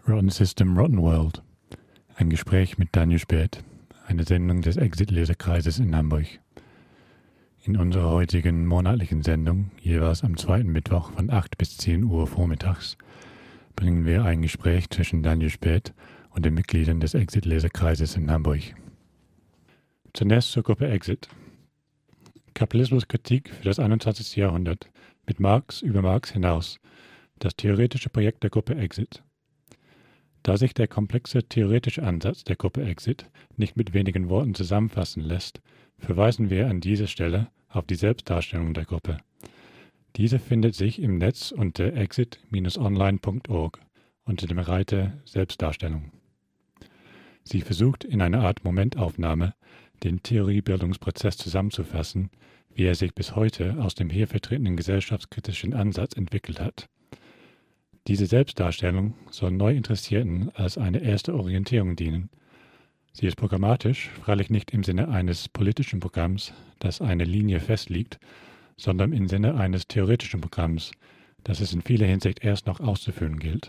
Rotten System, Rotten World. Ein Gespräch mit Daniel Späth, eine Sendung des Exit-Leserkreises in Hamburg. In unserer heutigen monatlichen Sendung, jeweils am zweiten Mittwoch von 8 bis 10 Uhr vormittags, bringen wir ein Gespräch zwischen Daniel Späth und den Mitgliedern des Exit-Leserkreises in Hamburg. Zunächst zur Gruppe Exit. Kapitalismuskritik für das 21. Jahrhundert, mit Marx über Marx hinaus, das theoretische Projekt der Gruppe Exit. Da sich der komplexe theoretische Ansatz der Gruppe Exit nicht mit wenigen Worten zusammenfassen lässt, verweisen wir an dieser Stelle auf die Selbstdarstellung der Gruppe. Diese findet sich im Netz unter exit-online.org unter dem Reiter Selbstdarstellung. Sie versucht in einer Art Momentaufnahme den Theoriebildungsprozess zusammenzufassen, wie er sich bis heute aus dem hier vertretenen gesellschaftskritischen Ansatz entwickelt hat. Diese Selbstdarstellung soll Neuinteressierten als eine erste Orientierung dienen. Sie ist programmatisch, freilich nicht im Sinne eines politischen Programms, das eine Linie festlegt, sondern im Sinne eines theoretischen Programms, das es in vieler Hinsicht erst noch auszufüllen gilt.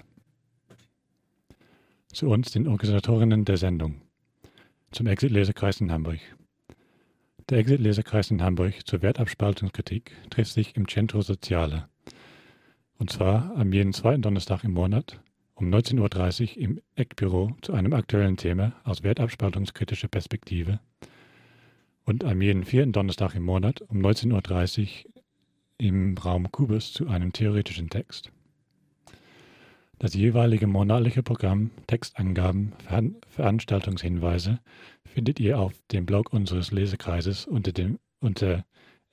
Zu uns, den Organisatorinnen der Sendung. Zum Exit-Leserkreis in Hamburg. Der Exit-Leserkreis in Hamburg zur Wertabspaltungskritik trifft sich im Centro Soziale. Und zwar am jeden zweiten Donnerstag im Monat um 19.30 Uhr im Eckbüro zu einem aktuellen Thema aus wertabspaltungskritischer Perspektive und am jeden vierten Donnerstag im Monat um 19.30 Uhr im Raum Kubus zu einem theoretischen Text. Das jeweilige monatliche Programm, Textangaben, Veranstaltungshinweise findet ihr auf dem Blog unseres Lesekreises unter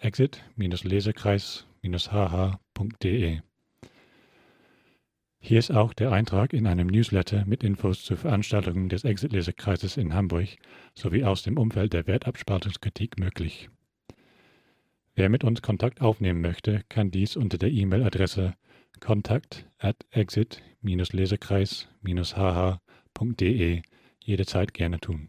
exit-lesekreis-hh.de. Hier ist auch der Eintrag in einem Newsletter mit Infos zu Veranstaltungen des Exit-Leserkreises in Hamburg sowie aus dem Umfeld der Wertabspaltungskritik möglich. Wer mit uns Kontakt aufnehmen möchte, kann dies unter der E-Mail-Adresse kontakt@exit-leserkreis-hh.de jederzeit gerne tun.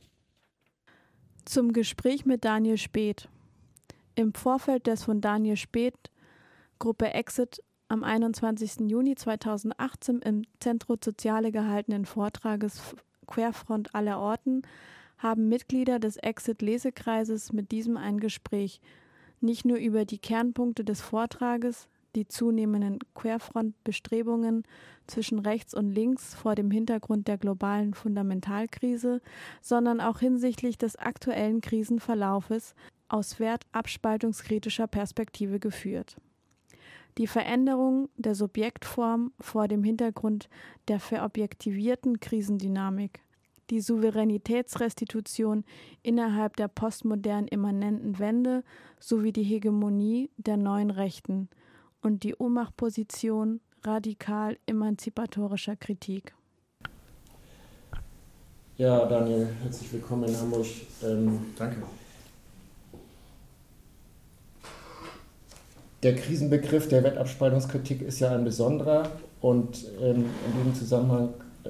Zum Gespräch mit Daniel Späth. Im Vorfeld des von Daniel Späth Gruppe Exit am 21. Juni 2018 im Centro Soziale gehaltenen Vortrages Querfront aller Orten haben Mitglieder des Exit-Lesekreises mit diesem ein Gespräch nicht nur über die Kernpunkte des Vortrages, die zunehmenden Querfront-Bestrebungen zwischen rechts und links vor dem Hintergrund der globalen Fundamentalkrise, sondern auch hinsichtlich des aktuellen Krisenverlaufes aus wertabspaltungskritischer Perspektive geführt. Die Veränderung der Subjektform vor dem Hintergrund der verobjektivierten Krisendynamik, die Souveränitätsrestitution innerhalb der postmodernen immanenten Wende sowie die Hegemonie der neuen Rechten und die Ohnmachtposition radikal emanzipatorischer Kritik. Ja, Daniel, herzlich willkommen in Hamburg. Danke. Der Krisenbegriff der Wertabspaltungskritik ist ja ein besonderer und in diesem Zusammenhang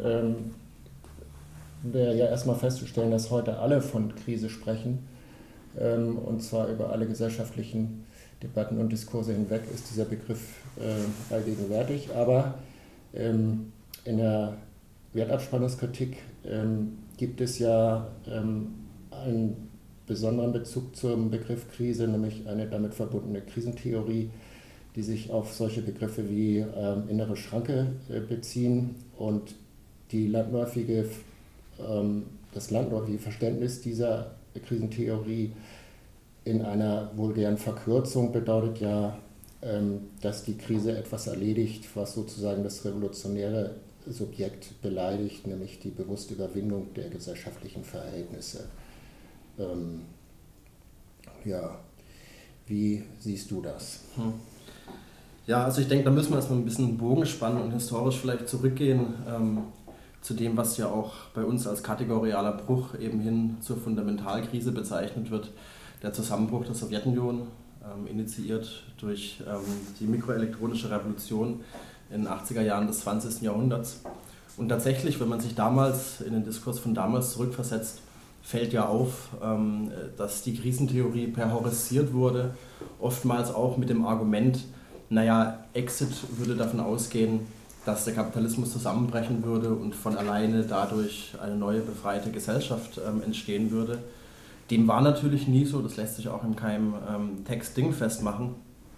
wäre ja erstmal festzustellen, dass heute alle von Krise sprechen und zwar über alle gesellschaftlichen Debatten und Diskurse hinweg ist dieser Begriff allgegenwärtig, aber in der Wertabspaltungskritik gibt es ja einen besonderen Bezug zum Begriff Krise, nämlich eine damit verbundene Krisentheorie, die sich auf solche Begriffe wie innere Schranke beziehen und das landläufige Verständnis dieser Krisentheorie in einer vulgären Verkürzung bedeutet ja, dass die Krise etwas erledigt, was sozusagen das revolutionäre Subjekt beleidigt, nämlich die bewusste Überwindung der gesellschaftlichen Verhältnisse. Ja, wie siehst du das? Ja, also ich denke, da müssen wir erstmal ein bisschen einen Bogen spannen und historisch vielleicht zurückgehen zu dem, was ja auch bei uns als kategorialer Bruch eben hin zur Fundamentalkrise bezeichnet wird, der Zusammenbruch der Sowjetunion, initiiert durch die mikroelektronische Revolution in den 80er Jahren des 20. Jahrhunderts. Und tatsächlich, wenn man sich damals in den Diskurs von damals zurückversetzt, fällt ja auf, dass die Krisentheorie perhorisiert wurde, oftmals auch mit dem Argument, naja, Exit würde davon ausgehen, dass der Kapitalismus zusammenbrechen würde und von alleine dadurch eine neue, befreite Gesellschaft entstehen würde. Dem war natürlich nie so, das lässt sich auch in keinem Text dingfest machen.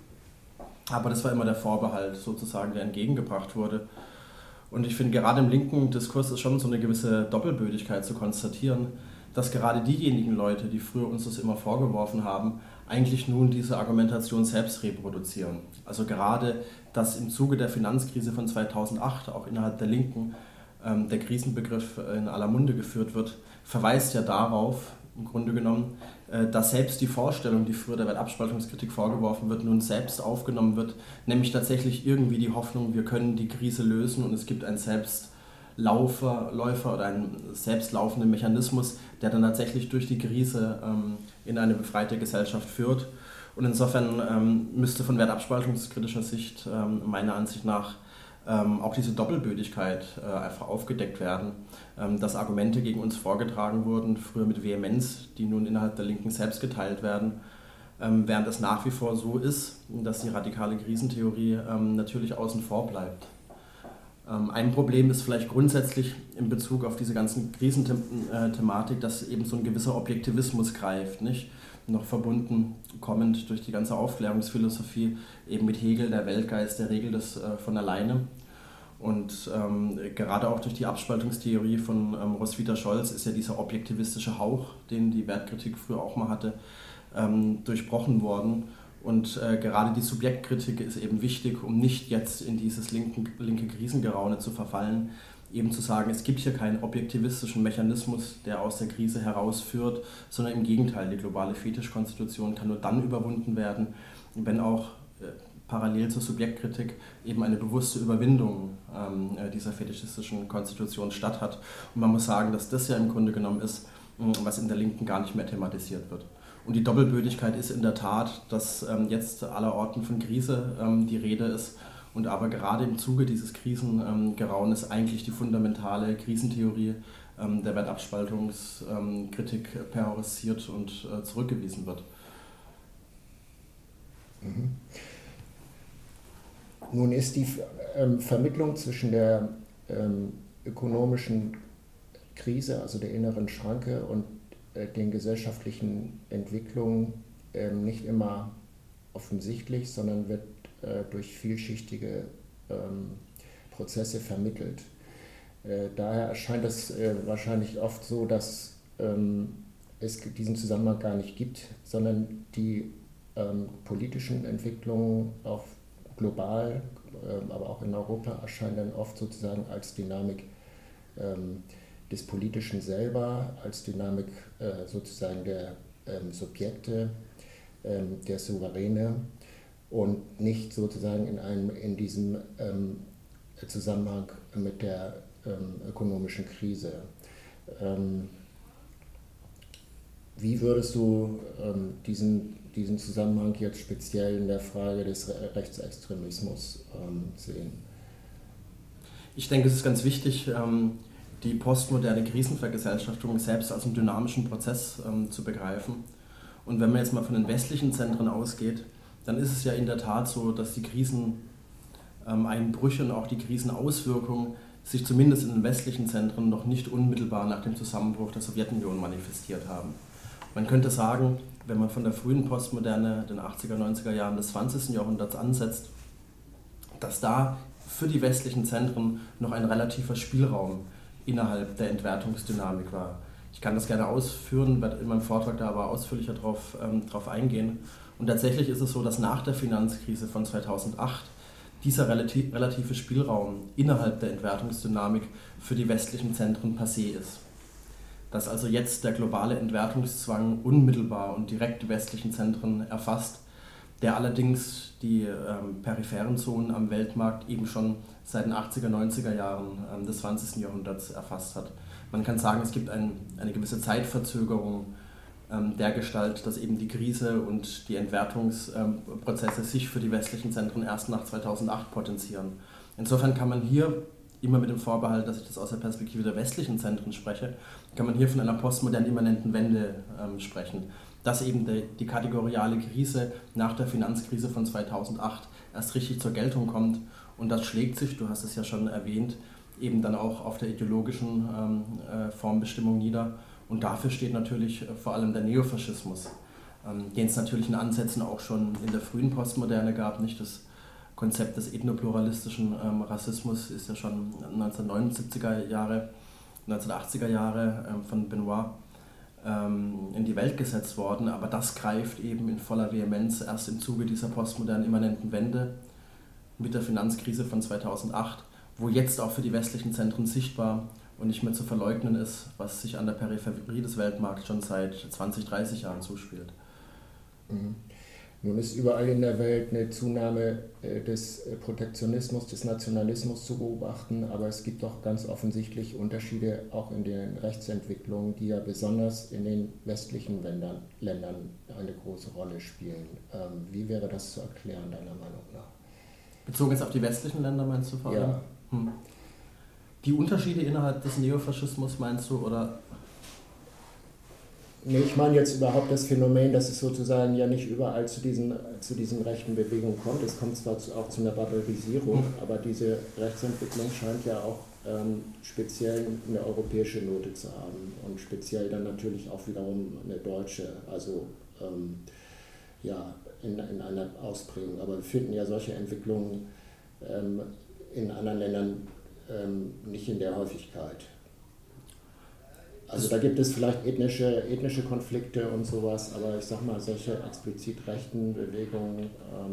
Aber das war immer der Vorbehalt sozusagen, der entgegengebracht wurde. Und ich finde, gerade im linken Diskurs ist schon so eine gewisse Doppelbödigkeit zu konstatieren, dass gerade diejenigen Leute, die früher uns das immer vorgeworfen haben, eigentlich nun diese Argumentation selbst reproduzieren. Also gerade, dass im Zuge der Finanzkrise von 2008 auch innerhalb der Linken der Krisenbegriff in aller Munde geführt wird, verweist ja darauf, im Grunde genommen, dass selbst die Vorstellung, die früher der Wertabspaltungskritik vorgeworfen wird, nun selbst aufgenommen wird, nämlich tatsächlich irgendwie die Hoffnung, wir können die Krise lösen und es gibt einen Selbstläufer oder einen selbstlaufenden Mechanismus, der dann tatsächlich durch die Krise in eine befreite Gesellschaft führt. Und insofern müsste von wertabspaltungskritischer Sicht meiner Ansicht nach auch diese Doppelbödigkeit einfach aufgedeckt werden, dass Argumente gegen uns vorgetragen wurden, früher mit Vehemenz, die nun innerhalb der Linken selbst geteilt werden, während es nach wie vor so ist, dass die radikale Krisentheorie natürlich außen vor bleibt. Ein Problem ist vielleicht grundsätzlich in Bezug auf diese ganzen Krisenthematik, dass eben so ein gewisser Objektivismus greift, nicht? Noch verbunden, kommend durch die ganze Aufklärungsphilosophie, eben mit Hegel, der Weltgeist, der regelt das von alleine. Und gerade auch durch die Abspaltungstheorie von Roswitha Scholz ist ja dieser objektivistische Hauch, den die Wertkritik früher auch mal hatte, durchbrochen worden. Und gerade die Subjektkritik ist eben wichtig, um nicht jetzt in dieses linke Krisengeraune zu verfallen, eben zu sagen, es gibt hier keinen objektivistischen Mechanismus, der aus der Krise herausführt, sondern im Gegenteil, die globale Fetischkonstitution kann nur dann überwunden werden, wenn auch parallel zur Subjektkritik eben eine bewusste Überwindung dieser fetischistischen Konstitution statt hat. Und man muss sagen, dass das ja im Grunde genommen ist, was in der Linken gar nicht mehr thematisiert wird. Und die Doppelbödigkeit ist in der Tat, dass jetzt allerorten von Krise die Rede ist und aber gerade im Zuge dieses Krisengeraunes eigentlich die fundamentale Krisentheorie der Wertabspaltungskritik perorisiert und zurückgewiesen wird. Mhm. Nun ist die Vermittlung zwischen der ökonomischen Krise, also der inneren Schranke, und den gesellschaftlichen Entwicklungen nicht immer offensichtlich, sondern wird durch vielschichtige Prozesse vermittelt. Daher erscheint es wahrscheinlich oft so, dass es diesen Zusammenhang gar nicht gibt, sondern die politischen Entwicklungen auch global, aber auch in Europa erscheinen dann oft sozusagen als Dynamik des Politischen selber, als Dynamik sozusagen der Subjekte, der Souveräne und nicht sozusagen in diesem Zusammenhang mit der ökonomischen Krise. Wie würdest du diesen Zusammenhang jetzt speziell in der Frage des Rechtsextremismus sehen? Ich denke, es ist ganz wichtig, die postmoderne Krisenvergesellschaftung selbst als einen dynamischen Prozess zu begreifen. Und wenn man jetzt mal von den westlichen Zentren ausgeht, dann ist es ja in der Tat so, dass die Kriseneinbrüche und auch die Krisenauswirkungen sich zumindest in den westlichen Zentren noch nicht unmittelbar nach dem Zusammenbruch der Sowjetunion manifestiert haben. Man könnte sagen, wenn man von der frühen Postmoderne, den 80er, 90er Jahren des 20. Jahrhunderts ansetzt, dass da für die westlichen Zentren noch ein relativer Spielraum innerhalb der Entwertungsdynamik war. Ich kann das gerne ausführen, werde in meinem Vortrag da aber ausführlicher drauf eingehen. Und tatsächlich ist es so, dass nach der Finanzkrise von 2008 dieser relative Spielraum innerhalb der Entwertungsdynamik für die westlichen Zentren passé ist. Dass also jetzt der globale Entwertungszwang unmittelbar und direkt die westlichen Zentren erfasst, der allerdings die peripheren Zonen am Weltmarkt eben schon seit den 80er, 90er Jahren des 20. Jahrhunderts erfasst hat. Man kann sagen, es gibt eine gewisse Zeitverzögerung dergestalt, dass eben die Krise und die Entwertungsprozesse sich für die westlichen Zentren erst nach 2008 potenzieren. Insofern kann man hier, immer mit dem Vorbehalt, dass ich das aus der Perspektive der westlichen Zentren spreche, kann man hier von einer postmodern immanenten Wende sprechen. Dass eben die kategoriale Krise nach der Finanzkrise von 2008 erst richtig zur Geltung kommt Und das schlägt sich, du hast es ja schon erwähnt, eben dann auch auf der ideologischen Formbestimmung nieder. Und dafür steht natürlich vor allem der Neofaschismus, den es natürlich in Ansätzen auch schon in der frühen Postmoderne gab. Nicht? Das Konzept des ethnopluralistischen Rassismus ist ja schon 1980er Jahre von Benoit in die Welt gesetzt worden, aber das greift eben in voller Vehemenz erst im Zuge dieser postmodernen immanenten Wende mit der Finanzkrise von 2008, wo jetzt auch für die westlichen Zentren sichtbar und nicht mehr zu verleugnen ist, was sich an der Peripherie des Weltmarkts schon seit 20, 30 Jahren zuspielt. Mhm. Nun ist überall in der Welt eine Zunahme des Protektionismus, des Nationalismus zu beobachten, aber es gibt auch ganz offensichtlich Unterschiede auch in den Rechtsentwicklungen, die ja besonders in den westlichen Ländern eine große Rolle spielen. Wie wäre das zu erklären, deiner Meinung nach? Bezogen jetzt auf die westlichen Länder, meinst du vor allem? Ja. Die Unterschiede innerhalb des Neofaschismus, meinst du, oder? Nee, ich meine jetzt überhaupt das Phänomen, dass es sozusagen ja nicht überall zu diesen rechten Bewegungen kommt. Es kommt zwar auch zu einer Barbarisierung, aber diese Rechtsentwicklung scheint ja auch speziell eine europäische Note zu haben und speziell dann natürlich auch wiederum eine deutsche, also in einer Ausprägung. Aber wir finden ja solche Entwicklungen in anderen Ländern nicht in der Häufigkeit. Also da gibt es vielleicht ethnische Konflikte und sowas, aber ich sag mal, solche explizit rechten Bewegungen,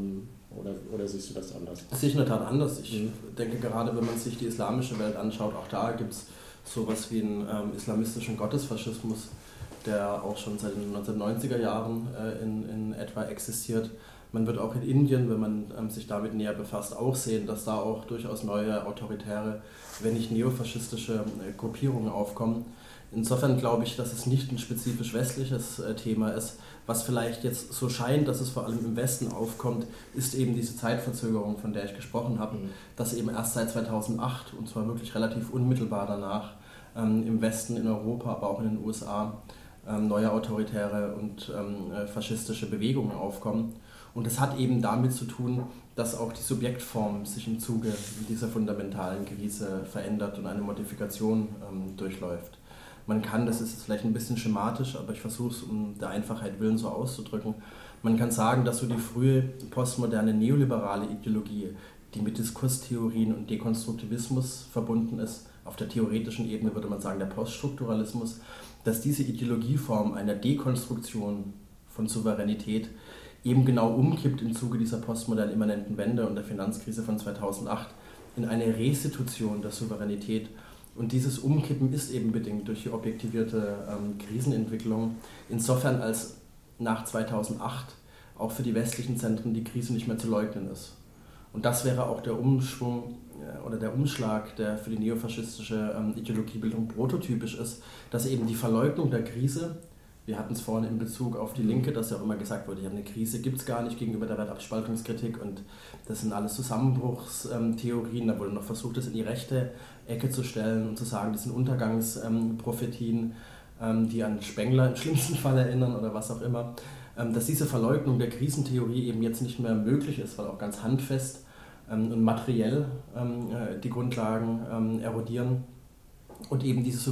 oder siehst du das anders? Das sehe ich in der Tat anders. Ich denke, gerade wenn man sich die islamische Welt anschaut, auch da gibt es sowas wie einen islamistischen Gottesfaschismus, der auch schon seit den 1990er Jahren in etwa existiert. Man wird auch in Indien, wenn man sich damit näher befasst, auch sehen, dass da auch durchaus neue autoritäre, wenn nicht neofaschistische Gruppierungen aufkommen. Insofern glaube ich, dass es nicht ein spezifisch westliches Thema ist. Was vielleicht jetzt so scheint, dass es vor allem im Westen aufkommt, ist eben diese Zeitverzögerung, von der ich gesprochen habe, dass eben erst seit 2008, und zwar wirklich relativ unmittelbar danach, im Westen, in Europa, aber auch in den USA, neue autoritäre und faschistische Bewegungen aufkommen. Und das hat eben damit zu tun, dass auch die Subjektform sich im Zuge dieser fundamentalen Krise verändert und eine Modifikation durchläuft. Man kann, das ist vielleicht ein bisschen schematisch, aber ich versuche es um der Einfachheit willen so auszudrücken, man kann sagen, dass so die frühe postmoderne neoliberale Ideologie, die mit Diskurstheorien und Dekonstruktivismus verbunden ist, auf der theoretischen Ebene würde man sagen der Poststrukturalismus, dass diese Ideologieform einer Dekonstruktion von Souveränität eben genau umkippt im Zuge dieser postmodernen immanenten Wende und der Finanzkrise von 2008 in eine Restitution der Souveränität. Und dieses Umkippen ist eben bedingt durch die objektivierte Krisenentwicklung, insofern als nach 2008 auch für die westlichen Zentren die Krise nicht mehr zu leugnen ist. Und das wäre auch der Umschwung oder der Umschlag, der für die neofaschistische Ideologiebildung prototypisch ist, dass eben die Verleugnung der Krise, wir hatten es vorhin in Bezug auf die Linke, dass ja auch immer gesagt wurde, ja, eine Krise gibt es gar nicht gegenüber der Weltabspaltungskritik und das sind alles Zusammenbruchstheorien, da wurde noch versucht, das in die rechte Ecke zu stellen und zu sagen, das sind Untergangsprophetien, die an Spengler im schlimmsten Fall erinnern oder was auch immer, dass diese Verleugnung der Krisentheorie eben jetzt nicht mehr möglich ist, weil auch ganz handfest und materiell die Grundlagen erodieren und eben diese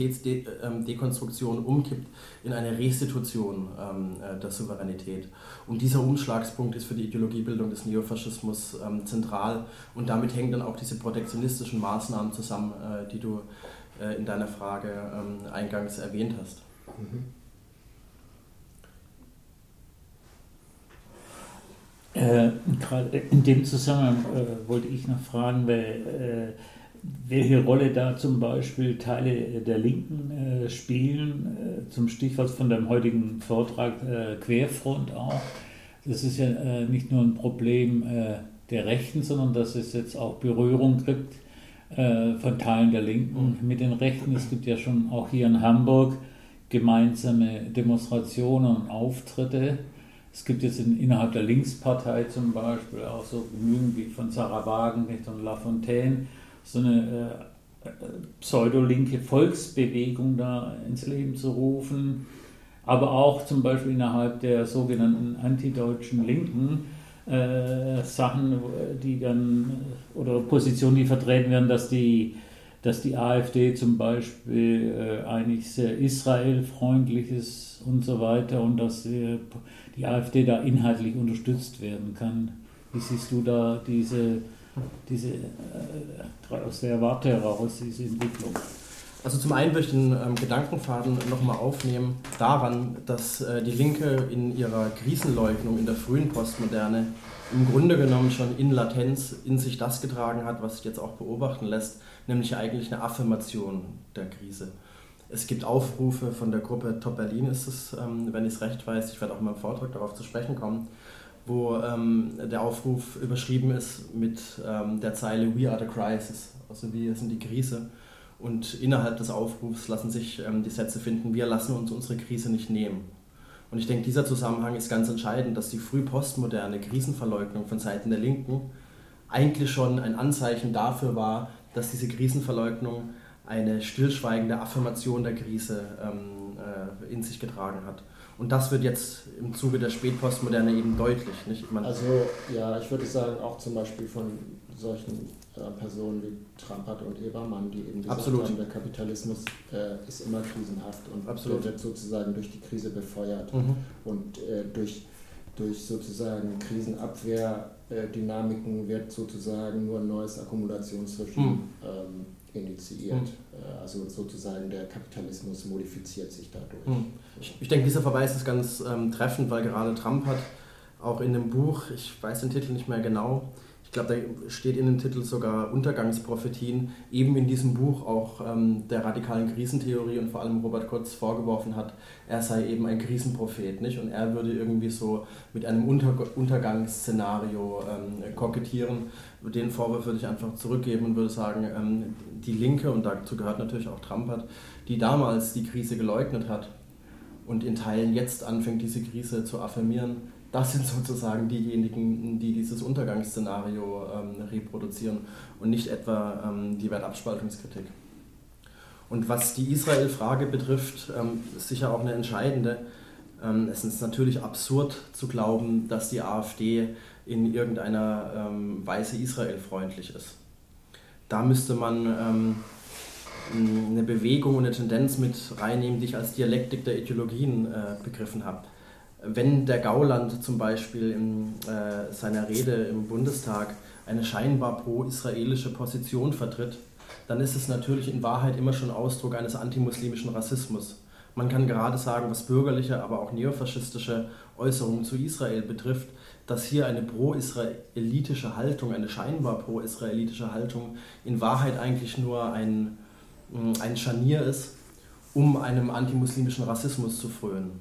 Souveränitätsdekonstruktion umkippt in eine Restitution der Souveränität. Und dieser Umschlagspunkt ist für die Ideologiebildung des Neofaschismus zentral und damit hängen dann auch diese protektionistischen Maßnahmen zusammen, die du in deiner Frage eingangs erwähnt hast. Gerade in dem Zusammenhang wollte ich noch fragen, welche Rolle da zum Beispiel Teile der Linken spielen, zum Stichwort von deinem heutigen Vortrag Querfront auch. Das ist ja nicht nur ein Problem der Rechten, sondern dass es jetzt auch Berührung gibt von Teilen der Linken mit den Rechten. Es gibt ja schon auch hier in Hamburg gemeinsame Demonstrationen und Auftritte. Es gibt jetzt innerhalb der Linkspartei zum Beispiel auch so Bemühungen wie von Sarah Wagenknecht und Lafontaine, so eine pseudolinke Volksbewegung da ins Leben zu rufen, aber auch zum Beispiel innerhalb der sogenannten antideutschen Linken Sachen, die dann, oder Positionen, die vertreten werden, dass die AfD zum Beispiel eigentlich sehr israelfreundlich ist und so weiter und dass die AfD da inhaltlich unterstützt werden kann. Wie siehst du da diese aus der Warte heraus, diese Entwicklung? Also zum einen würde ich den Gedankenfaden nochmal aufnehmen daran, dass die Linke in ihrer Krisenleugnung in der frühen Postmoderne im Grunde genommen schon in Latenz in sich das getragen hat, was sich jetzt auch beobachten lässt, nämlich eigentlich eine Affirmation der Krise. Es gibt Aufrufe von der Gruppe Top Berlin, ist es, wenn ich es recht weiß, ich werde auch in meinem Vortrag darauf zu sprechen kommen, wo der Aufruf überschrieben ist mit der Zeile "We are the crisis", also wir sind die Krise. Und innerhalb des Aufrufs lassen sich die Sätze finden: wir lassen uns unsere Krise nicht nehmen. Und ich denke, dieser Zusammenhang ist ganz entscheidend, dass die frühpostmoderne Krisenverleugnung von Seiten der Linken eigentlich schon ein Anzeichen dafür war, dass diese Krisenverleugnung eine stillschweigende Affirmation der Krise in sich getragen hat. Und das wird jetzt im Zuge der Spätpostmoderne eben deutlich. Nicht? Also ja, ich würde sagen, auch zum Beispiel von solchen Personen wie Trampert und Ebermann, die eben gesagt haben, der Kapitalismus ist immer krisenhaft und wird sozusagen durch die Krise befeuert und durch sozusagen Krisenabwehrdynamiken wird sozusagen nur ein neues Akkumulationsregime initiiert. Also sozusagen der Kapitalismus modifiziert sich dadurch. Ich denke, dieser Verweis ist ganz treffend, weil gerade Trampert auch in dem Buch, ich weiß den Titel nicht mehr genau, ich glaube, da steht in dem Titel sogar Untergangsprophetien, eben in diesem Buch auch der radikalen Krisentheorie und vor allem Robert Kurz vorgeworfen hat, er sei eben ein Krisenprophet, nicht? Und er würde irgendwie so mit einem Untergangsszenario kokettieren. Den Vorwurf würde ich einfach zurückgeben und würde sagen, die Linke, und dazu gehört natürlich auch Trampert, die damals die Krise geleugnet hat und in Teilen jetzt anfängt, diese Krise zu affirmieren, das sind sozusagen diejenigen, die dieses Untergangsszenario reproduzieren und nicht etwa die Wertabspaltungskritik. Und was die Israel-Frage betrifft, ist sicher auch eine entscheidende. Es ist natürlich absurd zu glauben, dass die AfD in irgendeiner Weise israelfreundlich ist. Da müsste man eine Bewegung und eine Tendenz mit reinnehmen, die ich als Dialektik der Ideologien begriffen habe. Wenn der Gauland zum Beispiel in seiner Rede im Bundestag eine scheinbar pro-israelische Position vertritt, dann ist es natürlich in Wahrheit immer schon Ausdruck eines antimuslimischen Rassismus. Man kann gerade sagen, was bürgerliche, aber auch neofaschistische Äußerungen zu Israel betrifft, dass hier eine pro-israelitische Haltung, eine scheinbar pro-israelitische Haltung in Wahrheit eigentlich nur ein Scharnier ist, um einem antimuslimischen Rassismus zu frönen.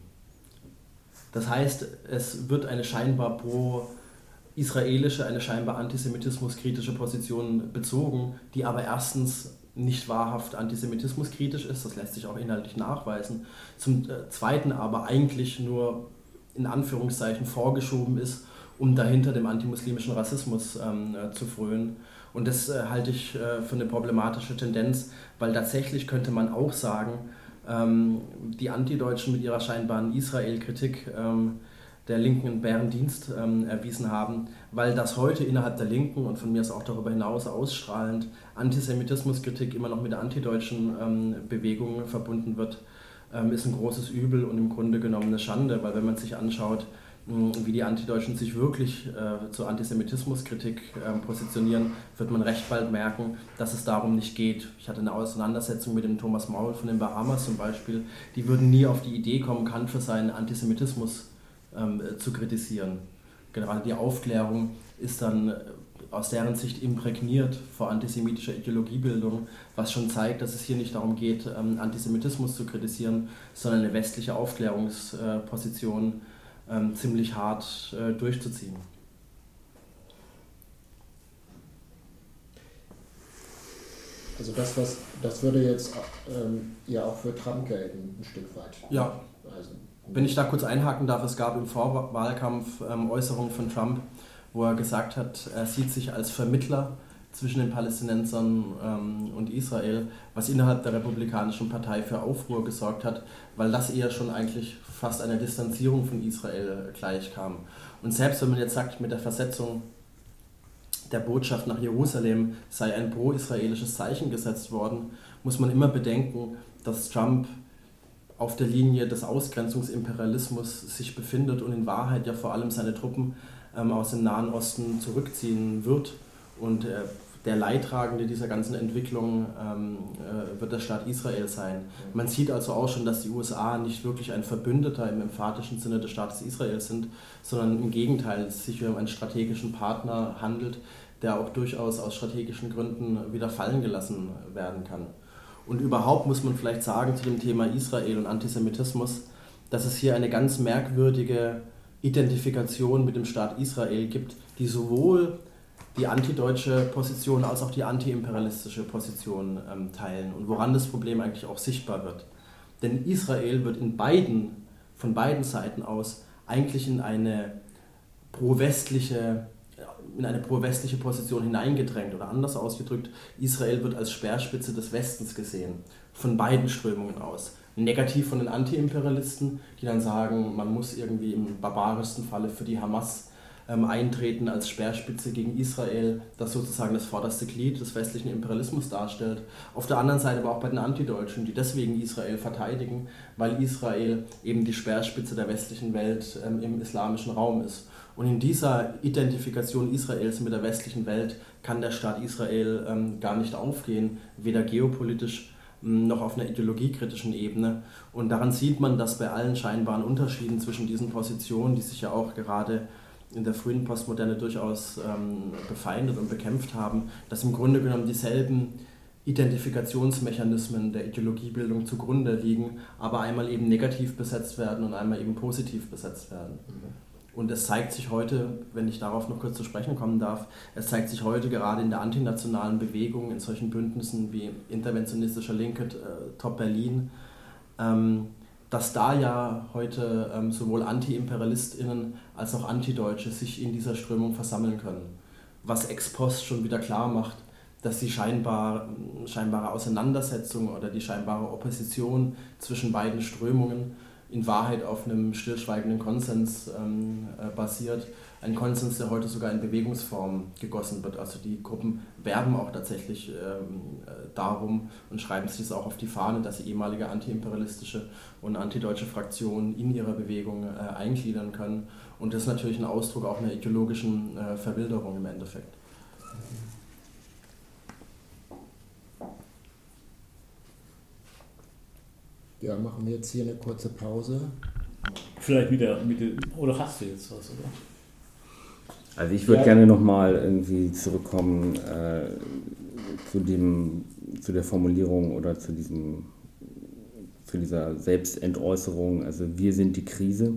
Das heißt, es wird eine scheinbar pro-israelische, eine scheinbar antisemitismuskritische Position bezogen, die aber erstens nicht wahrhaft antisemitismuskritisch ist, das lässt sich auch inhaltlich nachweisen, zum Zweiten aber eigentlich nur in Anführungszeichen vorgeschoben ist, um dahinter dem antimuslimischen Rassismus zu frönen. Und das halte ich für eine problematische Tendenz, weil tatsächlich könnte man auch sagen, die Antideutschen mit ihrer scheinbaren Israel-Kritik der Linken einen Bärendienst erwiesen haben, weil das heute innerhalb der Linken und von mir ist auch darüber hinaus ausstrahlend Antisemitismuskritik immer noch mit der antideutschen Bewegung verbunden wird, ist ein großes Übel und im Grunde genommen eine Schande, weil wenn man sich anschaut, wie die Antideutschen sich wirklich zur Antisemitismuskritik positionieren, wird man recht bald merken, dass es darum nicht geht. Ich hatte eine Auseinandersetzung mit dem Thomas Maul von den Bahamas zum Beispiel, die würden nie auf die Idee kommen, Kant für seinen Antisemitismus zu kritisieren. Gerade die Aufklärung ist dann aus deren Sicht imprägniert vor antisemitischer Ideologiebildung, was schon zeigt, dass es hier nicht darum geht, Antisemitismus zu kritisieren, sondern eine westliche Aufklärungsposition ziemlich hart durchzuziehen. Also das würde jetzt ja auch für Trump gelten, ein Stück weit. Ja, also, wenn ich da kurz einhaken darf, es gab im Vorwahlkampf Äußerungen von Trump, wo er gesagt hat, er sieht sich als Vermittler zwischen den Palästinensern und Israel, was innerhalb der Republikanischen Partei für Aufruhr gesorgt hat, weil das eher schon eigentlich fast einer Distanzierung von Israel gleichkam. Und selbst wenn man jetzt sagt, mit der Versetzung der Botschaft nach Jerusalem sei ein pro-israelisches Zeichen gesetzt worden, muss man immer bedenken, dass Trump auf der Linie des Ausgrenzungsimperialismus sich befindet und in Wahrheit ja vor allem seine Truppen aus dem Nahen Osten zurückziehen wird. Und der Leidtragende dieser ganzen Entwicklung wird der Staat Israel sein. Man sieht also auch schon, dass die USA nicht wirklich ein Verbündeter im emphatischen Sinne des Staates Israel sind, sondern im Gegenteil, es sich um einen strategischen Partner handelt, der auch durchaus aus strategischen Gründen wieder fallen gelassen werden kann. Und überhaupt muss man vielleicht sagen zu dem Thema Israel und Antisemitismus, dass es hier eine ganz merkwürdige Identifikation mit dem Staat Israel gibt, die sowohl die antideutsche Position als auch die antiimperialistische Position teilen und woran das Problem eigentlich auch sichtbar wird. Denn Israel wird von beiden Seiten aus eigentlich in eine pro-westliche Position hineingedrängt oder anders ausgedrückt, Israel wird als Speerspitze des Westens gesehen, von beiden Strömungen aus. Negativ von den Antiimperialisten, die dann sagen, man muss irgendwie im barbarischsten Falle für die Hamas eintreten als Speerspitze gegen Israel, das sozusagen das vorderste Glied des westlichen Imperialismus darstellt. Auf der anderen Seite aber auch bei den Antideutschen, die deswegen Israel verteidigen, weil Israel eben die Speerspitze der westlichen Welt im islamischen Raum ist. Und in dieser Identifikation Israels mit der westlichen Welt kann der Staat Israel gar nicht aufgehen, weder geopolitisch noch auf einer ideologiekritischen Ebene. Und daran sieht man, dass bei allen scheinbaren Unterschieden zwischen diesen Positionen, die sich ja auch gerade in der frühen Postmoderne durchaus befeindet und bekämpft haben, dass im Grunde genommen dieselben Identifikationsmechanismen der Ideologiebildung zugrunde liegen, aber einmal eben negativ besetzt werden und einmal eben positiv besetzt werden. Und es zeigt sich heute, wenn ich darauf noch kurz zu sprechen kommen darf, es zeigt sich heute gerade in der antinationalen Bewegung, in solchen Bündnissen wie Interventionistischer Linke, Top Berlin, dass da ja heute sowohl AntiimperialistInnen als auch Antideutsche sich in dieser Strömung versammeln können. Was ex post schon wieder klar macht, dass die scheinbare Auseinandersetzung oder die scheinbare Opposition zwischen beiden Strömungen in Wahrheit auf einem stillschweigenden Konsens basiert. Ein Konsens, der heute sogar in Bewegungsform gegossen wird. Also die Gruppen werben auch tatsächlich darum und schreiben sich das auch auf die Fahne, dass sie ehemalige antiimperialistische und antideutsche Fraktionen in ihrer Bewegung eingliedern können. Und das ist natürlich ein Ausdruck auch einer ideologischen Verwilderung im Endeffekt. Ja, machen wir jetzt hier eine kurze Pause. Vielleicht wieder oder hast du jetzt was, oder? Also ich würde gerne nochmal irgendwie zurückkommen zu der Formulierung oder zu dieser Selbstentäußerung, also wir sind die Krise.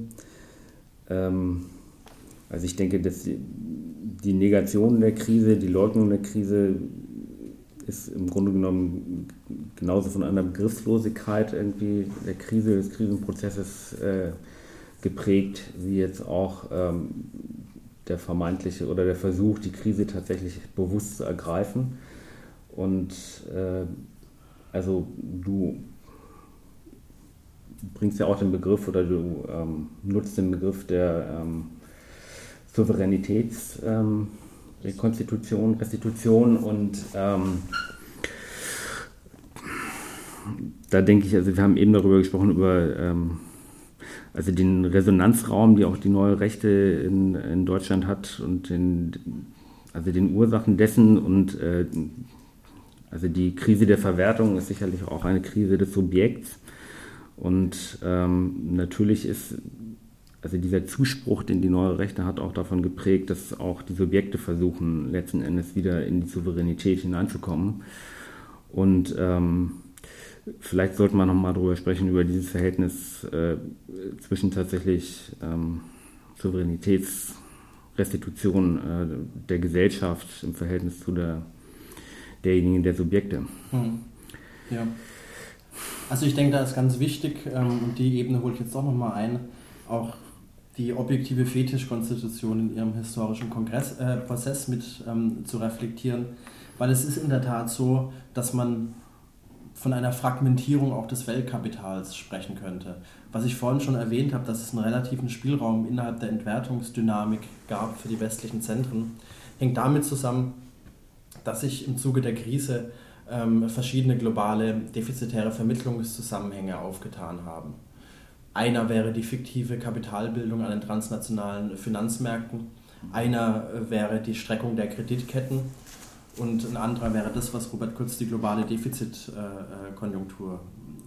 Also ich denke, dass die Negation der Krise, die Leugnung der Krise ist im Grunde genommen genauso von einer Begriffslosigkeit irgendwie der Krise, des Krisenprozesses geprägt, wie jetzt auch der vermeintliche oder der Versuch, die Krise tatsächlich bewusst zu ergreifen. Und also du bringst ja auch den Begriff oder du nutzt den Begriff der Restitution und da denke ich, also wir haben eben darüber gesprochen, über also den Resonanzraum, die auch die neue Rechte in Deutschland hat und den Ursachen dessen und also die Krise der Verwertung ist sicherlich auch eine Krise des Subjekts und natürlich ist also dieser Zuspruch, den die neue Rechte hat, auch davon geprägt, dass auch die Subjekte versuchen, letzten Endes wieder in die Souveränität hineinzukommen. Und vielleicht sollte man nochmal darüber sprechen, über dieses Verhältnis zwischen tatsächlich Souveränitätsrestitution der Gesellschaft im Verhältnis zu derjenigen der Subjekte. Ja. Also ich denke, da ist ganz wichtig, und die Ebene hole ich jetzt auch nochmal ein, auch die objektive Fetischkonstitution in ihrem historischen Prozess mit zu reflektieren, weil es ist in der Tat so, dass man von einer Fragmentierung auch des Weltkapitals sprechen könnte. Was ich vorhin schon erwähnt habe, dass es einen relativen Spielraum innerhalb der Entwertungsdynamik gab für die westlichen Zentren, hängt damit zusammen, dass sich im Zuge der Krise verschiedene globale defizitäre Vermittlungszusammenhänge aufgetan haben. Einer wäre die fiktive Kapitalbildung an den transnationalen Finanzmärkten, einer wäre die Streckung der Kreditketten und ein anderer wäre das, was Robert Kurz die globale Defizitkonjunktur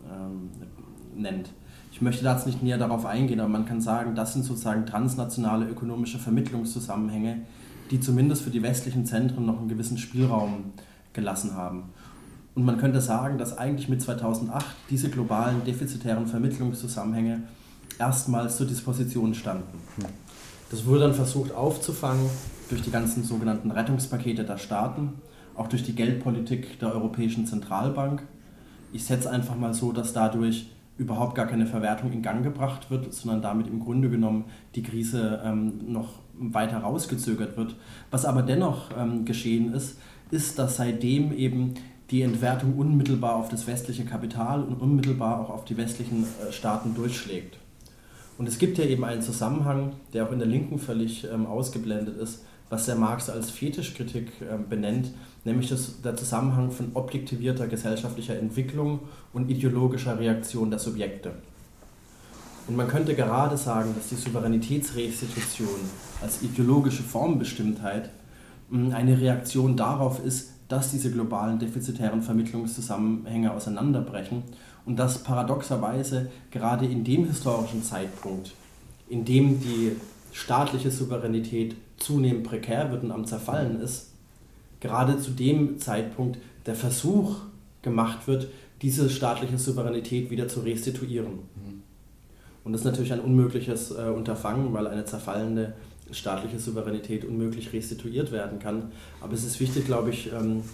nennt. Ich möchte da jetzt nicht näher darauf eingehen, aber man kann sagen, das sind sozusagen transnationale ökonomische Vermittlungszusammenhänge, die zumindest für die westlichen Zentren noch einen gewissen Spielraum gelassen haben. Und man könnte sagen, dass eigentlich mit 2008 diese globalen defizitären Vermittlungszusammenhänge erstmals zur Disposition standen. Das wurde dann versucht aufzufangen durch die ganzen sogenannten Rettungspakete der Staaten, auch durch die Geldpolitik der Europäischen Zentralbank. Ich setze einfach mal so, dass dadurch überhaupt gar keine Verwertung in Gang gebracht wird, sondern damit im Grunde genommen die Krise noch weiter rausgezögert wird. Was aber dennoch geschehen ist, dass seitdem eben die Entwertung unmittelbar auf das westliche Kapital und unmittelbar auch auf die westlichen Staaten durchschlägt. Und es gibt ja eben einen Zusammenhang, der auch in der Linken völlig ausgeblendet ist, was der Marx als Fetischkritik benennt, nämlich der Zusammenhang von objektivierter gesellschaftlicher Entwicklung und ideologischer Reaktion der Subjekte. Und man könnte gerade sagen, dass die Souveränitätsrestitution als ideologische Formbestimmtheit eine Reaktion darauf ist, dass diese globalen defizitären Vermittlungszusammenhänge auseinanderbrechen und dass paradoxerweise gerade in dem historischen Zeitpunkt, in dem die staatliche Souveränität zunehmend prekär wird und am Zerfallen ist, gerade zu dem Zeitpunkt der Versuch gemacht wird, diese staatliche Souveränität wieder zu restituieren. Und das ist natürlich ein unmögliches Unterfangen, weil eine zerfallende staatliche Souveränität unmöglich restituiert werden kann. Aber es ist wichtig, glaube ich,